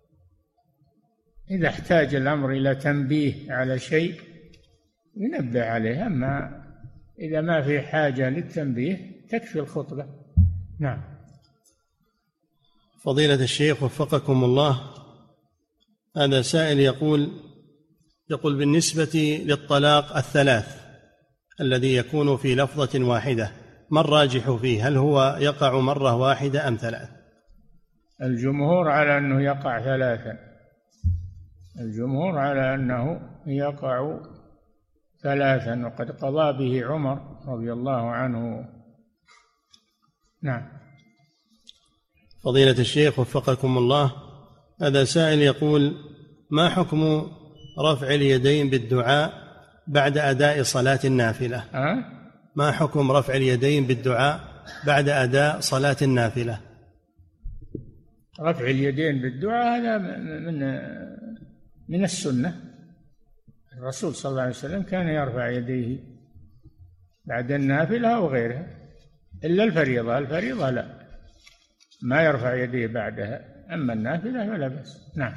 إذا احتاج الأمر إلى تنبيه على شيء ينبه عليه، أما إذا ما في حاجة للتنبيه تكفي الخطبة. نعم. فضيلة الشيخ وفقكم الله، هذا سائل يقول بالنسبة للطلاق الثلاث الذي يكون في لفظة واحدة ما الراجح فيه؟ هل هو يقع مرة واحدة أم ثلاث؟ الجمهور على أنه يقع ثلاثا، الجمهور على أنه يقع ثلاثا، وقد قضى به عمر رضي الله عنه. نعم. فضيلة الشيخ وفقكم الله، هذا سائل يقول ما حكم رفع اليدين بالدعاء بعد أداء صلاة النافلة؟ ما حكم رفع اليدين بالدعاء بعد أداء صلاة النافلة؟ رفع اليدين بالدعاء هذا من السنة، الرسول صلى الله عليه وسلم كان يرفع يديه بعد النافلة وغيرها، إلا الفريضة، الفريضة لا، ما يرفع يديه بعدها، أما النافلة فلا بأس. نعم.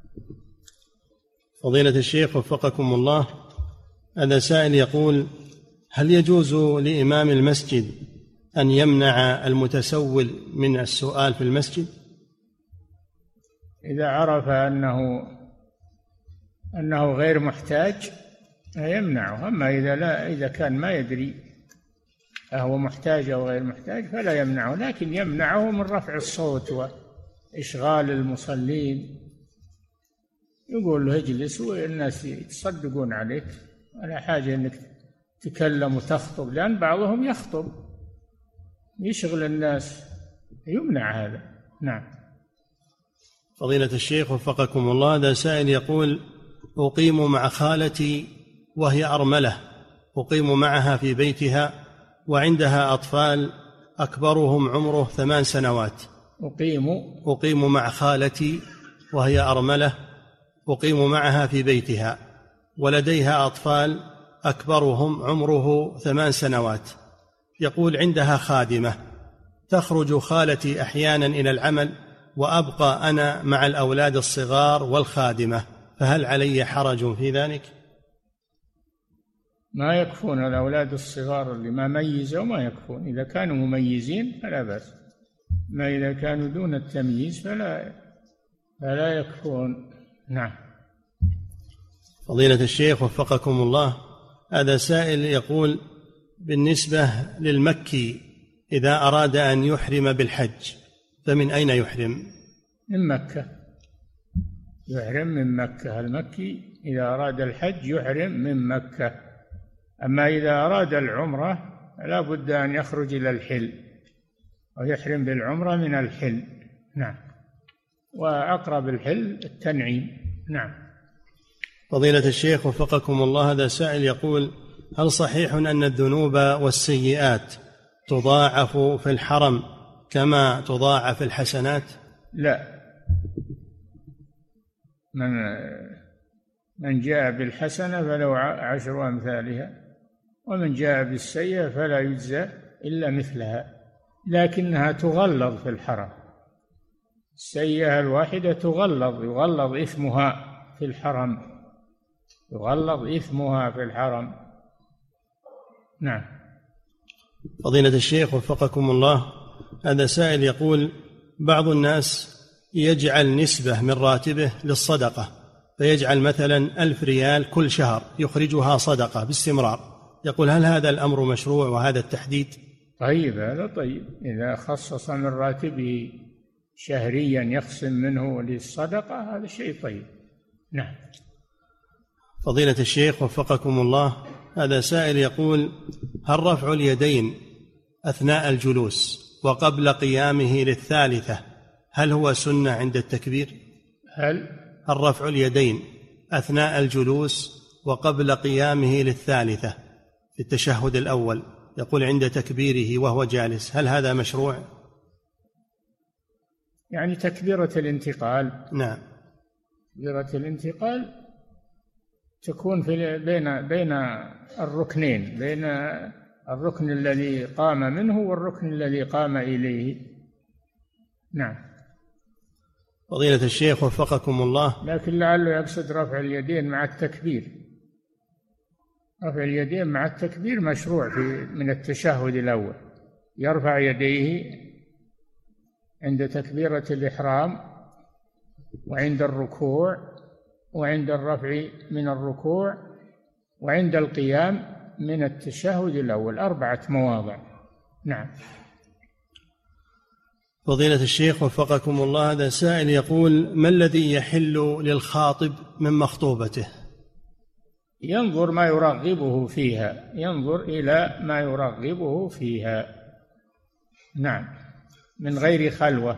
فضيلة الشيخ وفقكم الله، هذا سائل يقول هل يجوز لإمام المسجد أن يمنع المتسول من السؤال في المسجد؟ إذا عرف أنه غير محتاج يمنعه، أما إذا كان ما يدري أهو محتاج أو غير محتاج فلا يمنعه، لكن يمنعه من رفع الصوت وإشغال المصلين، يقول له اجلس والناس يتصدقون عليك، ولا حاجة أنك تتكلم وتخطب، لأن بعضهم يخطب يشغل الناس، يمنع هذا. نعم. فضيلة الشيخ وفقكم الله، هذا سائل يقول أقيم مع خالتي وهي أرملة، أقيم معها في بيتها وعندها أطفال أكبرهم عمره 8 سنوات. أقيم مع خالتي وهي أرملة، أقيم معها في بيتها ولديها أطفال أكبرهم عمره 8 سنوات. يقول عندها خادمة، تخرج خالتي أحيانا إلى العمل وأبقى أنا مع الأولاد الصغار والخادمة، فهل علي حرج في ذلك؟ ما يكفون الأولاد الصغار اللي ما ميزوا، ما يكفون، إذا كانوا مميزين فلا بأس، ما إذا كانوا دون التمييز فلا يكفون. نعم. فضيلة الشيخ وفقكم الله، هذا سائل يقول بالنسبة للمكي إذا أراد أن يحرم بالحج فمن أين يحرم؟ من مكة، يحرم من مكة. المكي إذا أراد الحج يحرم من مكة، أما إذا أراد العمرة لا بد أن يخرج إلى الحل ويحرم بالعمرة من الحل. نعم. وأقرب الحل التنعيم. نعم. فضيلة الشيخ وفقكم الله، هذا سائل يقول هل صحيح أن الذنوب والسيئات تضاعف في الحرم كما تضاعف من جاء بالحسنة فله 10 أمثالها، ومن جاء بالسيئة فلا يجزى إلا مثلها، لكنها تغلظ في الحرم. السيئة الواحدة يغلظ إثمها في الحرم، يغلظ إثمها في الحرم. نعم. فضيلة الشيخ وفقكم الله، هذا سائل يقول: بعض الناس يجعل نسبة من راتبه للصدقة، فيجعل مثلا 1000 ريال كل شهر يخرجها صدقة باستمرار، يقول: هل هذا الأمر مشروع وهذا التحديد؟ طيب، هذا طيب، إذا خصص من راتبه شهريا يخصم منه للصدقة هذا شيء طيب. نعم. فضيلة الشيخ وفقكم الله، هذا سائل يقول: هل رفع اليدين أثناء الجلوس وقبل قيامه للثالثة هل هو سنة عند التكبير؟ هل رفع اليدين أثناء الجلوس وقبل قيامه للثالثة في التشهد الأول، يقول عند تكبيره وهو جالس، هل هذا مشروع؟ يعني تكبيرة الانتقال. نعم. تكبيرة الانتقال تكون بين الركنين، بين الركن الذي قام منه والركن الذي قام إليه. نعم. فضيلة الشيخ وفقكم الله، لكن لعله يقصد رفع اليدين مع التكبير. رفع اليدين مع التكبير مشروع من التشهد الأول، يرفع يديه عند تكبيرة الإحرام وعند الركوع وعند الرفع من الركوع وعند القيام من التشهد الأول، 4 مواضع. نعم. فضيلة الشيخ وفقكم الله، هذا سائل يقول: ما الذي يحل للخاطب من مخطوبته؟ ينظر ما يرغبه فيها، ينظر إلى ما يرغبه فيها. نعم، من غير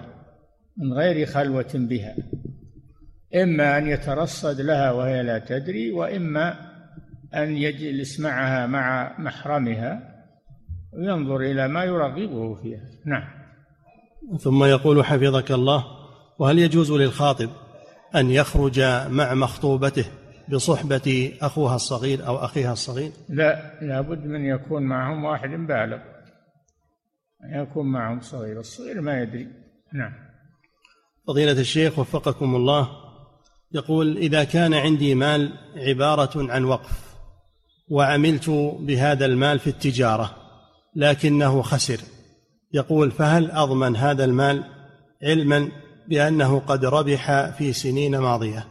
خلوة بها، إما أن يترصد لها وهي لا تدري، وإما أن يجلس معها مع محرمها وينظر إلى ما يرغبه فيها. نعم. ثم يقول حفظك الله: وهل يجوز للخاطب أن يخرج مع مخطوبته بصحبة أخوها الصغير أو أخيها الصغير؟ لا بد من يكون معهم واحد بالغ، يكون معهم صغير، الصغير ما يدري. نعم. فضيلة الشيخ وفقكم الله، يقول: إذا كان عندي مال عبارة عن وقف وعملت بهذا المال في التجارة لكنه خسر، يقول: فهل أضمن هذا المال علما بأنه قد ربح في سنين ماضية؟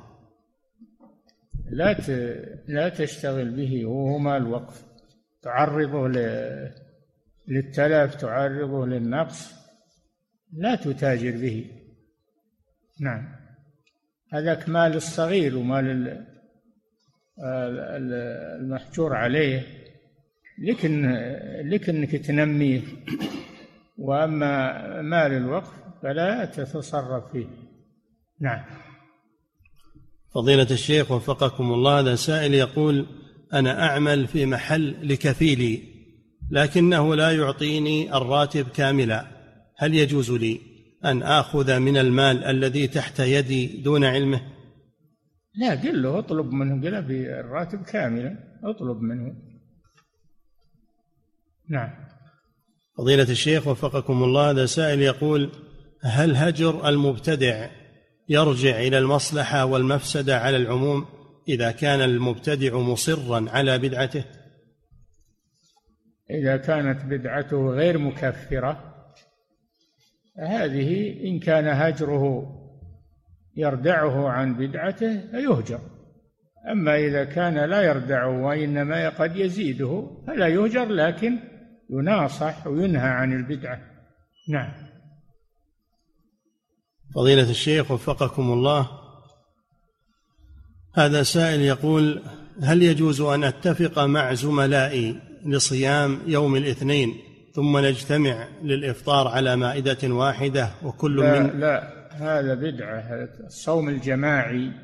لا تشتغل به، وهو مال وقف، تعرضه للتلف، تعرضه للنقص، لا تتاجر به. نعم. هذاك مال الصغير ومال المحجور عليه، لكنك تنميه، وأما مال الوقف فلا تتصرف فيه. نعم. فضيلة الشيخ وفقكم الله، هذا سائل يقول: أنا أعمل في محل لكفيلي لكنه لا يعطيني الراتب كاملا، هل يجوز لي أن آخذ من المال الذي تحت يدي دون علمه؟ لا، قل له، اطلب منه، قل له الراتب كاملا، اطلب منه. نعم. فضيلة الشيخ وفقكم الله، هذا سائل يقول: هل هجر المبتدع يرجع إلى المصلحة والمفسدة على العموم إذا كان المبتدع مصرا على بدعته؟ إذا كانت بدعته غير مكفرة هذه إن كان هجره يردعه عن بدعته فيهجر، أما إذا كان لا يردعه وإنما قد يزيده فلا يهجر، لكن يناصح وينهى عن البدعة. نعم. فضيلة الشيخ وفقكم الله، هذا سائل يقول: هل يجوز أن أتفق مع زملائي لصيام يوم الاثنين ثم نجتمع للإفطار على مائدة واحدة وكل لا، هذا بدعة. الصوم الجماعي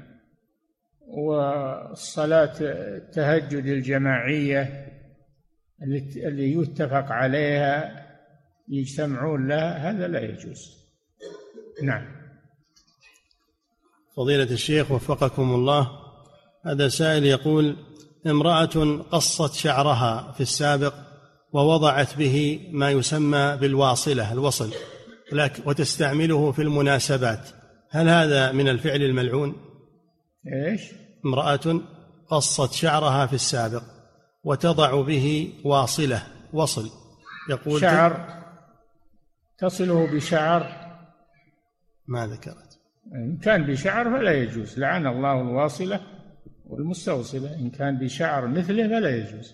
والصلاة التهجد الجماعية اللي يتفق عليها يجتمعون لها، هذا لا يجوز. نعم. فضيلة الشيخ وفقكم الله، هذا سائل يقول: امرأة قصت شعرها في السابق ووضعت به ما يسمى بالواصلة، الوصل، وتستعمله في المناسبات، هل هذا من الفعل الملعون؟ إيش؟ امرأة قصت شعرها في السابق وتضع به واصلة، وصل، يقول شعر تصله بشعر، ما ذكرت. إن كان بشعر فلا يجوز، لعن الله الواصلة والمستوصلة. إن كان بشعر مثله فلا يجوز.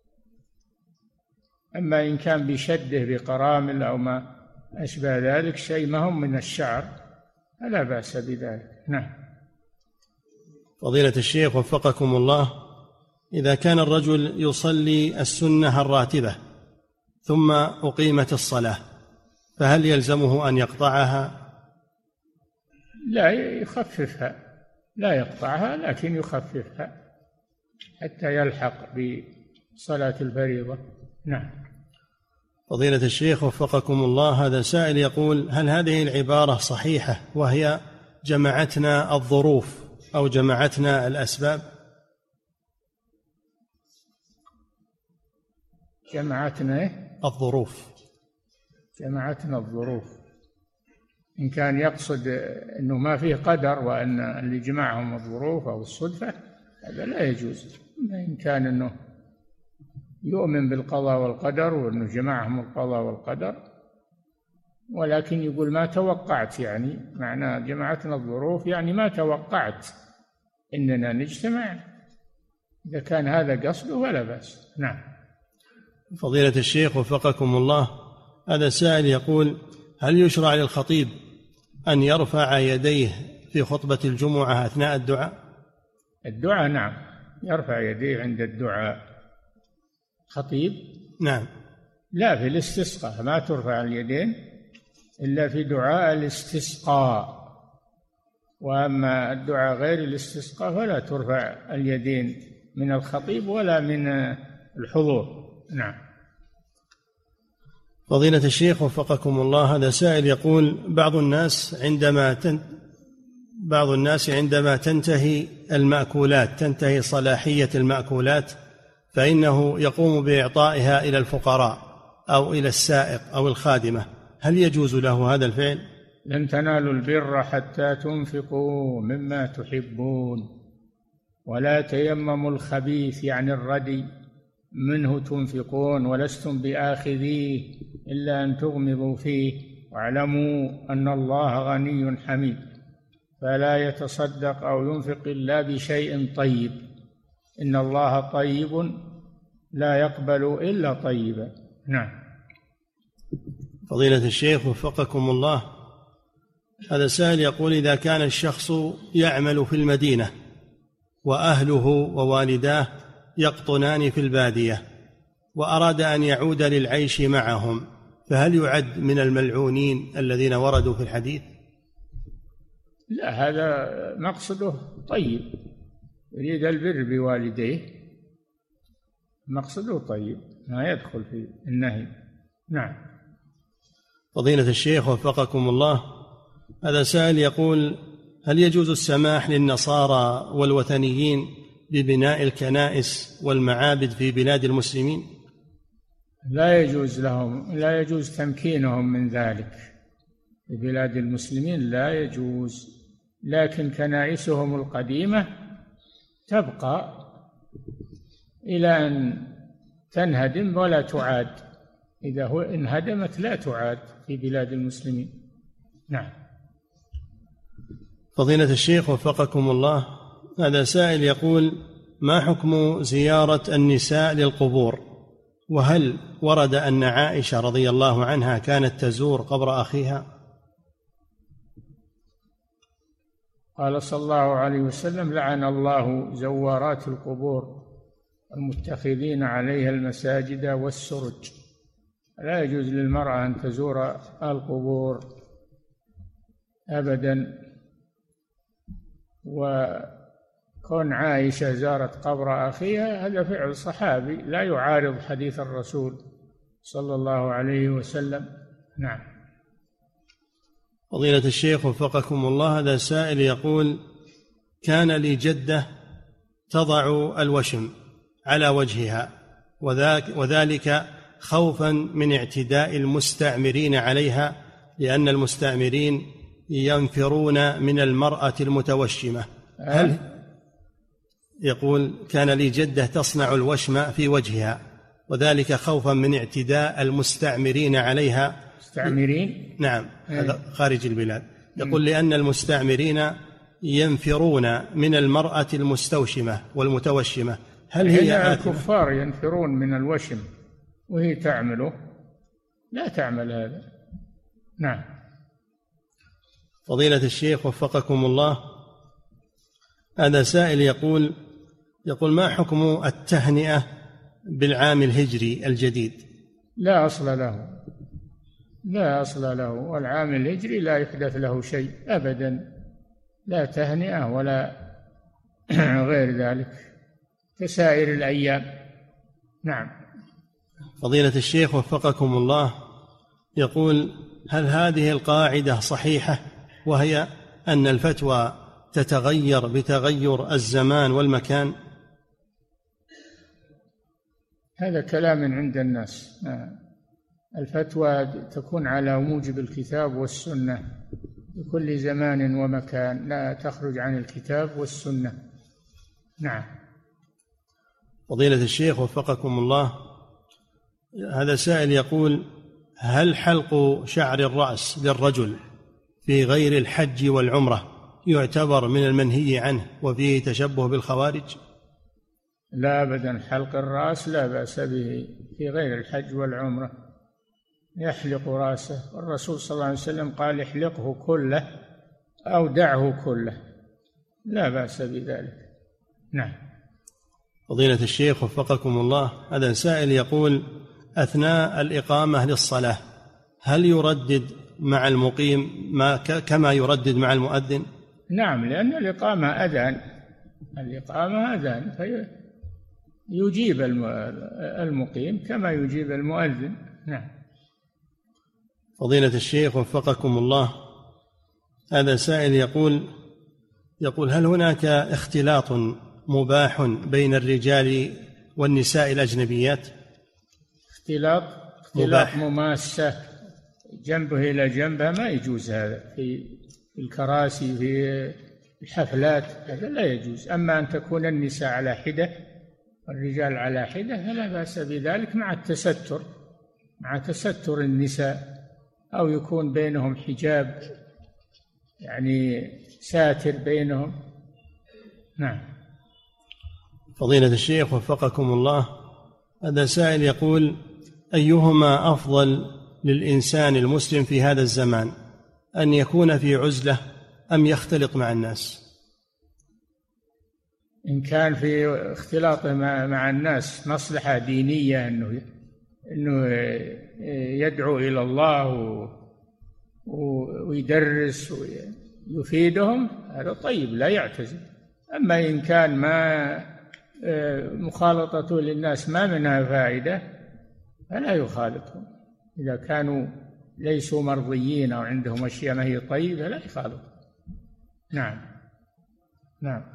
أما إن كان بشده بقرامل أو ما أشبه ذلك، شيء ما هم من الشعر، فلا بأس بذلك. نعم. فضيلة الشيخ وفقكم الله، إذا كان الرجل يصلي السنة الراتبة ثم أقيمت الصلاة، فهل يلزمه أن يقطعها؟ لا، يخففها، لا يقطعها لكن يخففها حتى يلحق بصلاة الفريضة. نعم. فضيلة الشيخ وفقكم الله، هذا سائل يقول: هل هذه العبارة صحيحة وهي جمعتنا الظروف أو جمعتنا الأسباب؟ جمعتنا الظروف. جمعتنا الظروف، إن كان يقصد أنه ما فيه قدر وأن اللي جمعهم الظروف أو الصدفة، هذا لا يجوز. إن كان أنه يؤمن بالقضاء والقدر وأنه جمعهم القضاء والقدر، ولكن يقول ما توقعت، يعني معنى جمعتنا الظروف يعني ما توقعت إننا نجتمع. إذا كان هذا قصده فلا بأس. نعم. فضيلة الشيخ وفقكم الله، هذا سائل يقول: هل يشرع للخطيب أن يرفع يديه في خطبة الجمعة أثناء الدعاء؟ الدعاء نعم، يرفع يديه عند الدعاء. خطيب نعم. لا، في الاستسقاء ما ترفع اليدين إلا في دعاء الاستسقاء، وأما الدعاء غير الاستسقاء فلا ترفع اليدين من الخطيب ولا من الحضور. نعم. فضيلة الشيخ وفقكم الله، هذا سائل يقول: بعض الناس عندما تنتهي المأكولات، تنتهي صلاحية المأكولات، فإنه يقوم بإعطائها إلى الفقراء أو إلى السائق أو الخادمة، هل يجوز له هذا الفعل؟ لن تنالوا البر حتى تنفقوا مما تحبون ولا تيمموا الخبيث يعني الردي منه تنفقون ولستم بآخذيه إلا أن تغمضوا فيه واعلموا أن الله غني حميد فلا يتصدق أو ينفق إلا بشيء طيب إن الله طيب لا يقبل إلا طيبا. نعم. فضيلة الشيخ وفقكم الله، هذا سائل يقول: إذا كان الشخص يعمل في المدينة وأهله ووالداه يقطنان في البادية وأراد أن يعود للعيش معهم، فهل يعد من الملعونين الذين وردوا في الحديث؟ لا، هذا مقصده طيب، يريد البر بوالديه، مقصده طيب، ما يدخل في النهي. نعم. فضيلة الشيخ وفقكم الله، هذا سائل يقول: هل يجوز السماح للنصارى والوثنيين ببناء الكنائس والمعابد في بلاد المسلمين؟ لا يجوز لهم، لا يجوز تمكينهم من ذلك في بلاد المسلمين، لا يجوز، لكن كنائسهم القديمة تبقى إلى أن تنهدم ولا تعاد، إذا انهدمت لا تعاد في بلاد المسلمين. نعم. فضيلة الشيخ وفقكم الله، هذا سائل يقول: ما حكم زيارة النساء للقبور؟ وهل ورد أن عائشة رضي الله عنها كانت تزور قبر أخيها؟ قال صلى الله عليه وسلم: لعن الله زوارات القبور المتخذين عليها المساجد والسرج. لا يجوز للمرأة أن تزور القبور أبدا. وكون عائشة زارت قبر أخيها هذا فعل صحابي لا يعارض حديث الرسول صلى الله عليه وسلم. نعم. فضيلة الشيخ وفقكم الله، هذا سائل يقول: كان لي جدة تضع الوشم على وجهها، وذلك خوفا من اعتداء المستعمرين عليها، لأن المستعمرين ينفرون من المرأة المتوشمة. هل يقول كان لي جدة تصنع الوشم في وجهها، وذلك خوفا من اعتداء المستعمرين عليها. مستعمرين؟ نعم، هذا خارج البلاد. يقول لأن المستعمرين ينفرون من المرأة المستوشمة والمتوشمة. هل هي الكفار ينفرون من الوشم وهي تعمله؟ لا تعمل هذا. نعم. فضيلة الشيخ وفقكم الله، هذا سائل يقول ما حكم التهنئة بالعام الهجري الجديد؟ لا أصل له، لا أصل له، والعام الهجري لا يحدث له شيء أبدا، لا تهنئة ولا غير ذلك كسائر الأيام. نعم. فضيلة الشيخ وفقكم الله، يقول هل هذه القاعدة صحيحة، وهي أن الفتوى تتغير بتغير الزمان والمكان؟ هذا كلام عند الناس. الفتوى تكون على موجب الكتاب والسنة بكل زمان ومكان، لا تخرج عن الكتاب والسنة. نعم. فضيلة الشيخ وفقكم الله، هذا سائل يقول هل حلق شعر الرأس للرجل في غير الحج والعمرة يعتبر من المنهي عنه وفيه تشبه بالخوارج؟ لا أبدا، حلق الرأس لا بأس به في غير الحج والعمرة، يحلق رأسه، والرسول صلى الله عليه وسلم قال احلقه كله أو دعه كله، لا بأس بذلك. نعم. فضيلة الشيخ وفقكم الله، هذا سائل يقول أثناء الإقامة للصلاة هل يردد مع المقيم كما يردد مع المؤذن؟ نعم، لأن الإقامة أذان، الإقامة أذان، فيجيب المقيم كما يجيب المؤذن. نعم. فضيلة الشيخ وفقكم الله، هذا سائل يقول هل هناك اختلاط مباح بين الرجال والنساء الأجنبيات؟ اختلاط مماسة جنبه إلى جنبه ما يجوز، هذا في الكراسي في الحفلات هذا لا يجوز. أما أن تكون النساء على حدة والرجال على حدة فلا بأس بذلك، مع تستر النساء، أو يكون بينهم حجاب يعني ساتر بينهم. نعم. فضيلة الشيخ وفقكم الله، هذا سائل يقول أيهما أفضل للإنسان المسلم في هذا الزمان، أن يكون في عزلة أم يختلط مع الناس؟ إن كان في اختلاط مع الناس مصلحة دينية، أنه يدعو إلى الله ويدرس ويفيدهم، هذا طيب لا يعتزل. أما إن كان ما مخالطته للناس ما منها فائدة فلا يخالطهم، إذا كانوا ليسوا مرضيين أو عندهم أشياء ما هي طيبة لا يخالطهم. نعم. نعم.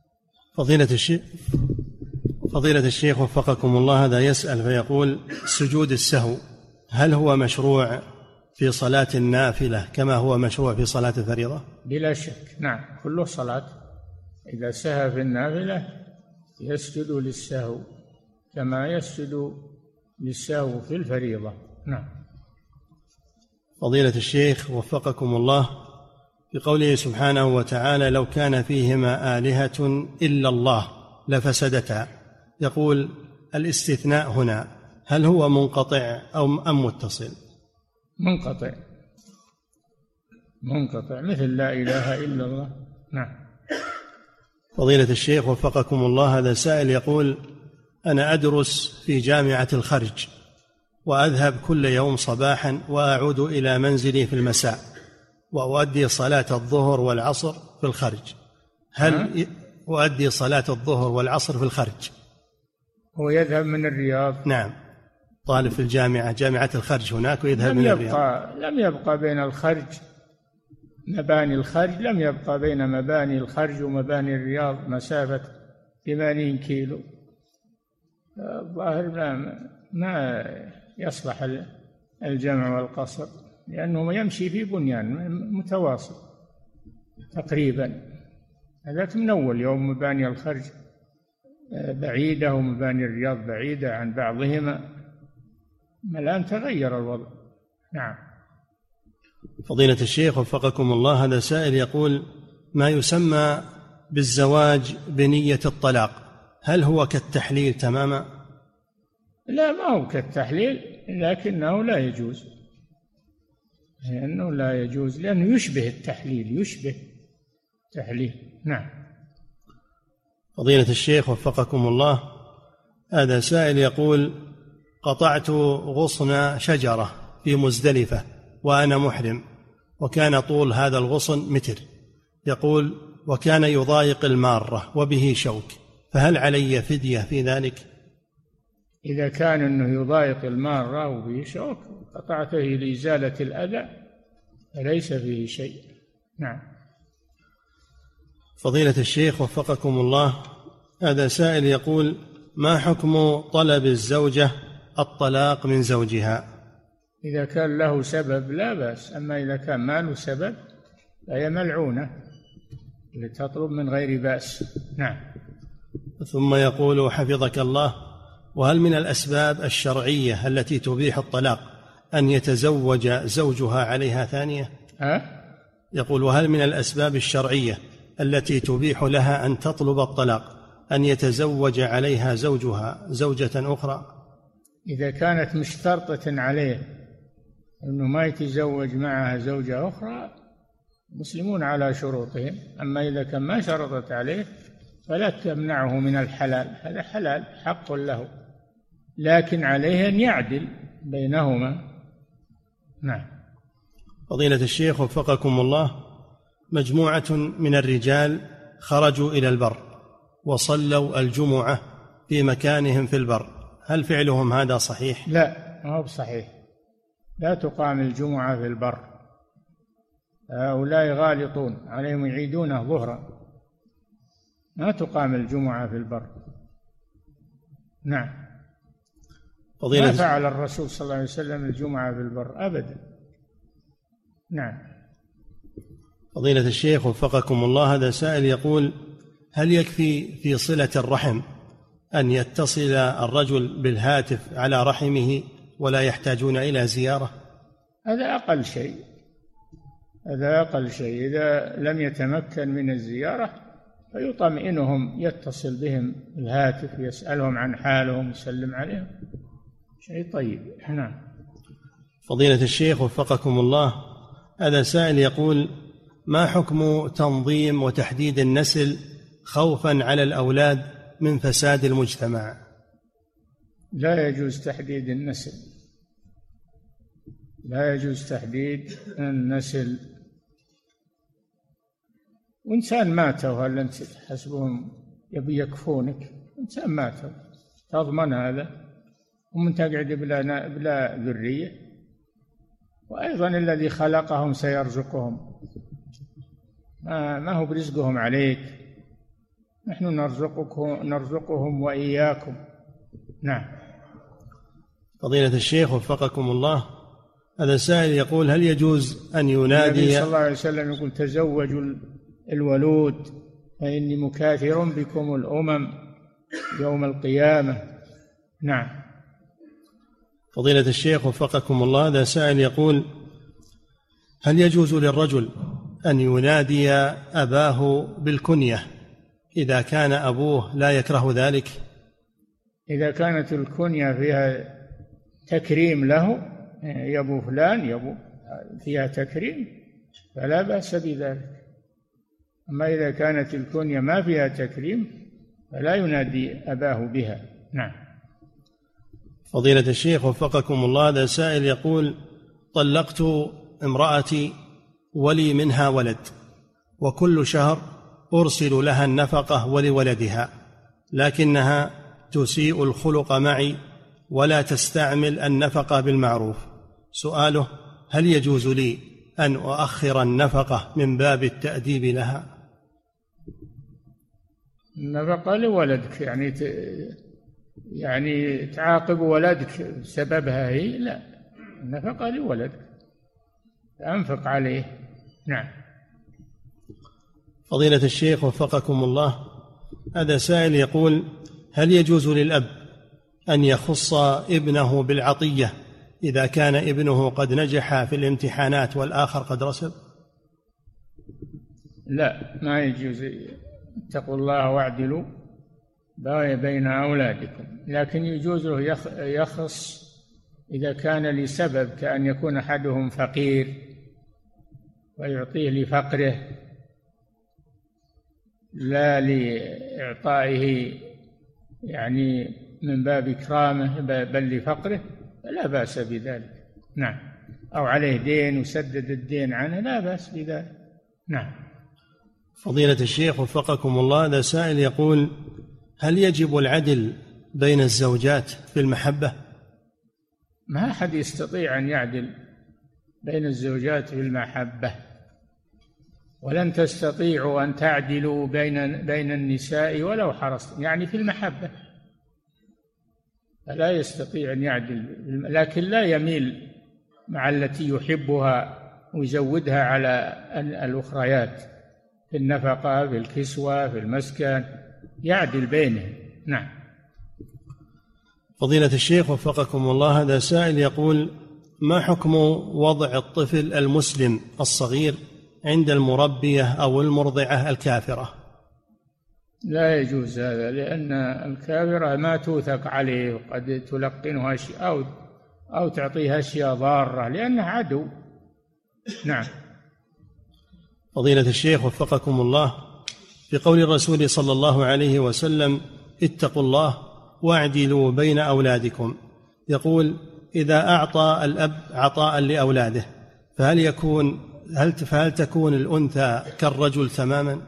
فضيلة الشيخ وفقكم الله، هذا يسأل فيقول سجود السهو هل هو مشروع في صلاة النافلة كما هو مشروع في صلاة الفريضة؟ بلا شك، نعم، كله صلاة. إذا سهى في النافلة يسجد للسهو كما يسجد للسهو في الفريضة. نعم. فضيلة الشيخ وفقكم الله، في قوله سبحانه وتعالى لو كان فيهما آلهة إلا الله لفسدتا، يقول الاستثناء هنا هل هو منقطع أم متصل؟ منقطع مثل لا إله إلا الله. نعم. فضيلة الشيخ وفقكم الله، هذا سائل يقول أنا أدرس في جامعة الخرج وأذهب كل يوم صباحا وأعود إلى منزلي في المساء وأؤدي صلاة الظهر والعصر في الخرج، هل أؤدي صلاة الظهر والعصر في الخرج؟ هو يذهب من الرياض. نعم، طالب في جامعة الخرج هناك ويذهب من الرياض. لم يبقى بين الخرج مباني الخرج، لم يبقى بين مباني الخرج ومباني الرياض مسافة 80 كيلو. الظاهر ما يصلح الجمع والقصر، لأنه يمشي في بنيان متواصل تقريبا. هذاك من أول يوم مباني الخرج بعيدة ومباني الرياض بعيدة عن بعضهما، الآن تغير الوضع. نعم. فضيلة الشيخ وفقكم الله، هذا سائل يقول: ما يسمى بالزواج بنية الطلاق هل هو كالتحليل تماما؟ لا، ما هو كالتحليل، لكنه لا يجوز، لأنه لا يجوز، لأنه يشبه التحليل، يشبه التحليل. نعم. فضيلة الشيخ وفقكم الله، هذا سائل يقول: قطعت غصن شجرة في مزدلفة وأنا محرم، وكان طول هذا الغصن 1 متر، يقول: وكان يضايق المارة وبه شوك، فهل علي فدية في ذلك؟ إذا كان أنه يضايق المارة وبه شوك قطعته لإزالة الأذى فليس فيه شيء. نعم. فضيلة الشيخ وفقكم الله، هذا سائل يقول: ما حكم طلب الزوجة الطلاق من زوجها؟ إذا كان له سبب لا بأس، أما إذا كان ما له سبب فهي ملعونة لتطلب من غير بأس. نعم. ثم يقول حفظك الله: وهل من الأسباب الشرعية التي تبيح الطلاق أن يتزوج زوجها عليها ثانية؟ يقول: وهل من الأسباب الشرعية التي تبيح لها أن تطلب الطلاق أن يتزوج عليها زوجها زوجة أخرى؟ إذا كانت مشترطة عليه أنه ما يتزوج معها زوجة أخرى المسلمون على شروطهم، أما إذا كان ما شرطت عليه فلا تمنعه من الحلال، هذا حلال حق له، لكن عليه أن يعدل بينهما. نعم. فضيلة الشيخ وفقكم الله، مجموعة من الرجال خرجوا إلى البر وصلوا الجمعة في مكانهم في البر، هل فعلهم هذا صحيح؟ لا، ما هو صحيح، لا تقام الجمعة في البر، هؤلاء غالطون، عليهم يعيدونه ظهرا، ما تقام الجمعة في البر. نعم. ما فعل الرسول صلى الله عليه وسلم الجمعة في البر أبدا. نعم. فضيلة الشيخ وفقكم الله، هذا سائل يقول: هل يكفي في صلة الرحم أن يتصل الرجل بالهاتف على رحمه ولا يحتاجون إلى زيارة؟ هذا أقل شيء، هذا أقل شيء. إذا لم يتمكن من الزيارة فيطمئنهم، يتصل بهم الهاتف، يسألهم عن حالهم، يسلم عليهم، شيء طيب. نعم. فضيلة الشيخ وفقكم الله، هذا سائل يقول: ما حكم تنظيم وتحديد النسل خوفا على الأولاد من فساد المجتمع؟ لا يجوز تحديد النسل، لا يجوز تحديد النسل. وإنسان ماتوا هل أنت تحسبهم يبي يكفونك؟ إنسان ماتوا تضمن هذا، ومن تقعد بلا ذرية، وأيضا الذي خلقهم سيرزقهم، ما هو برزقهم عليك، نحن نرزقهم وإياكم. نعم. فضيلة الشيخ وفقكم الله، هذا سائل يقول: هل يجوز أن ينادي؟ النبي صلى الله عليه وسلم يقول: تزوجوا الولود فإني مكاثر بكم الأمم يوم القيامة. نعم. فضيلة الشيخ وفقكم الله، هذا سائل يقول: هل يجوز للرجل أن ينادي أباه بالكنية إذا كان أبوه لا يكره ذلك؟ إذا كانت الكنية فيها تكريم له، يا أبو فلان، يا أبو، فيها تكريم فلا بأس بذلك. أما إذا كانت الكنية ما فيها تكريم فلا ينادي أباه بها. نعم. فضيلة الشيخ وفقكم الله، هذا سائل يقول: طلقت امرأتي ولي منها ولد، وكل شهر أرسل لها النفقة ولولدها، لكنها تسيء الخلق معي ولا تستعمل النفقة بالمعروف. سؤاله: هل يجوز لي أن أؤخر النفقة من باب التأديب لها؟ النفقة لولدك، يعني تعاقب ولدك بسببها هي، لا، النفقة لولدك أنفق عليه. نعم. فضيلة الشيخ وفقكم الله، هذا سائل يقول: هل يجوز للأب أن يخص ابنه بالعطية إذا كان ابنه قد نجح في الامتحانات والآخر قد رسب؟ لا، ما يجوز. اتقوا الله واعدلوا بين أولادكم، لكن يجوز له يخص إذا كان لسبب، كأن يكون أحدهم فقير ويعطيه لفقره لا لإعطائه يعني من باب إكرامه بل لفقره، لا بأس بذلك. نعم. أو عليه دين وسدد الدين عنه، لا بأس بذلك. نعم. فضيلة الشيخ وفقكم الله، هذا سائل يقول: هل يجب العدل بين الزوجات في المحبة؟ ما أحد يستطيع أن يعدل بين الزوجات في المحبة، ولن تستطيعوا أن تعدلوا بين النساء ولو حرصتم، يعني في المحبة فلا يستطيع أن يعدل، لكن لا يميل مع التي يحبها ويزودها على الأخريات في النفقة، في الكسوة، في المسكن، يعدل بينهم. نعم. فضيلة الشيخ وفقكم الله، هذا سائل يقول: ما حكم وضع الطفل المسلم الصغير عند المربية أو المرضعة الكافرة؟ لا يجوز هذا، لأن الكافرة ما توثق عليه، وقد تلقنها أشياء أو تعطيها أشياء ضارة لأنها عدو. نعم. فضيلة الشيخ وفقكم الله، في قول الرسول صلى الله عليه وسلم: اتقوا الله واعدلوا بين أولادكم، يقول: إذا أعطى الأب عطاء لأولاده فهل تكون الأنثى كالرجل تماما؟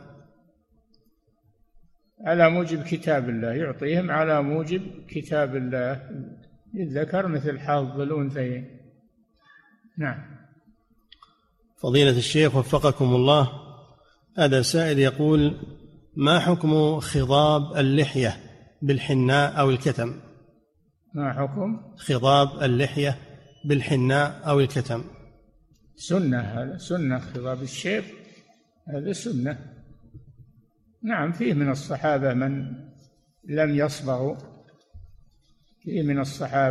على موجب كتاب الله، يعطيهم على موجب كتاب الله، للذكر مثل حظ الأنثيين. نعم. فضيلة الشيخ وفقكم الله، هذا سائل يقول: ما حكم خضاب اللحية بالحناء أو الكتم؟ ما حكم خضاب اللحية بالحناء أو الكتم؟ سنة، هذا سنة، خضاب الشيب هذا سنة. نعم. فيه من الصحابة من لم يصبغوا، فيه من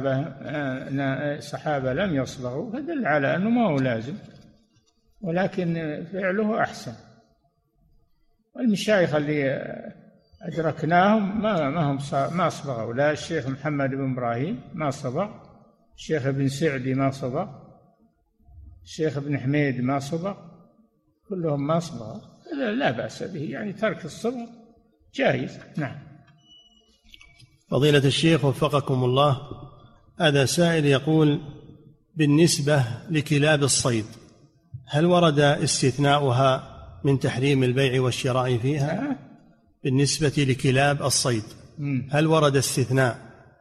الصحابة لم يصبغوا، فدل على أنه ما هو لازم، ولكن فعله أحسن. والمشايخ اللي أدركناهم ما صبغوا، لا الشيخ محمد بن إبراهيم ما صبغ، الشيخ ابن سعدي ما صبغ، الشيخ ابن حميد ما صبغ، كلهم ما صبغوا، لا بأس به، يعني ترك الصبغ جائز. نعم. فضيلة الشيخ وفقكم الله، هذا سائل يقول: بالنسبة لكلاب الصيد هل ورد استثناؤها من تحريم البيع والشراء فيها؟ بالنسبة لكلاب الصيد هل ورد استثناء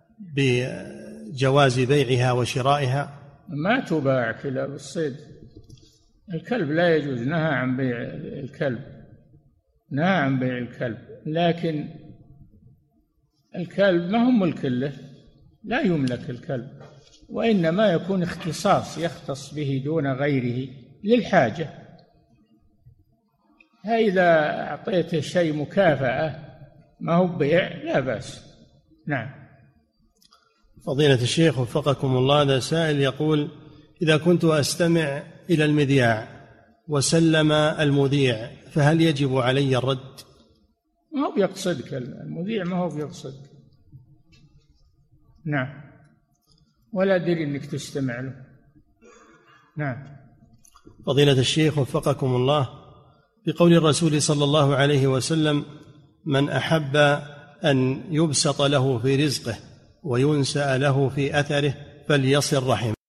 بجواز بيعها وشرائها؟ ما تباع كلاب الصيد، الكلب لا يجوز، نهى عن بيع الكلب، نهى عن بيع الكلب، لكن الكلب ما هو ملك له، لا يملك الكلب، وإنما يكون اختصاص يختص به دون غيره للحاجة. إذا أعطيته شيء مكافأة ما هو بيع لا بأس. نعم. فضيلة الشيخ وفقكم الله، هذا سائل يقول: إذا كنت أستمع إلى المذياع وسلم المذيع فهل يجب علي الرد؟ ما هو بيقصدك المذيع، ما هو بيقصدك. نعم. ولا أدري أنك تستمع له. نعم. فضيلة الشيخ وفقكم الله، بقول الرسول صلى الله عليه وسلم: من أحب أن يبسط له في رزقه وينسأ له في أثره فليصل رحمه.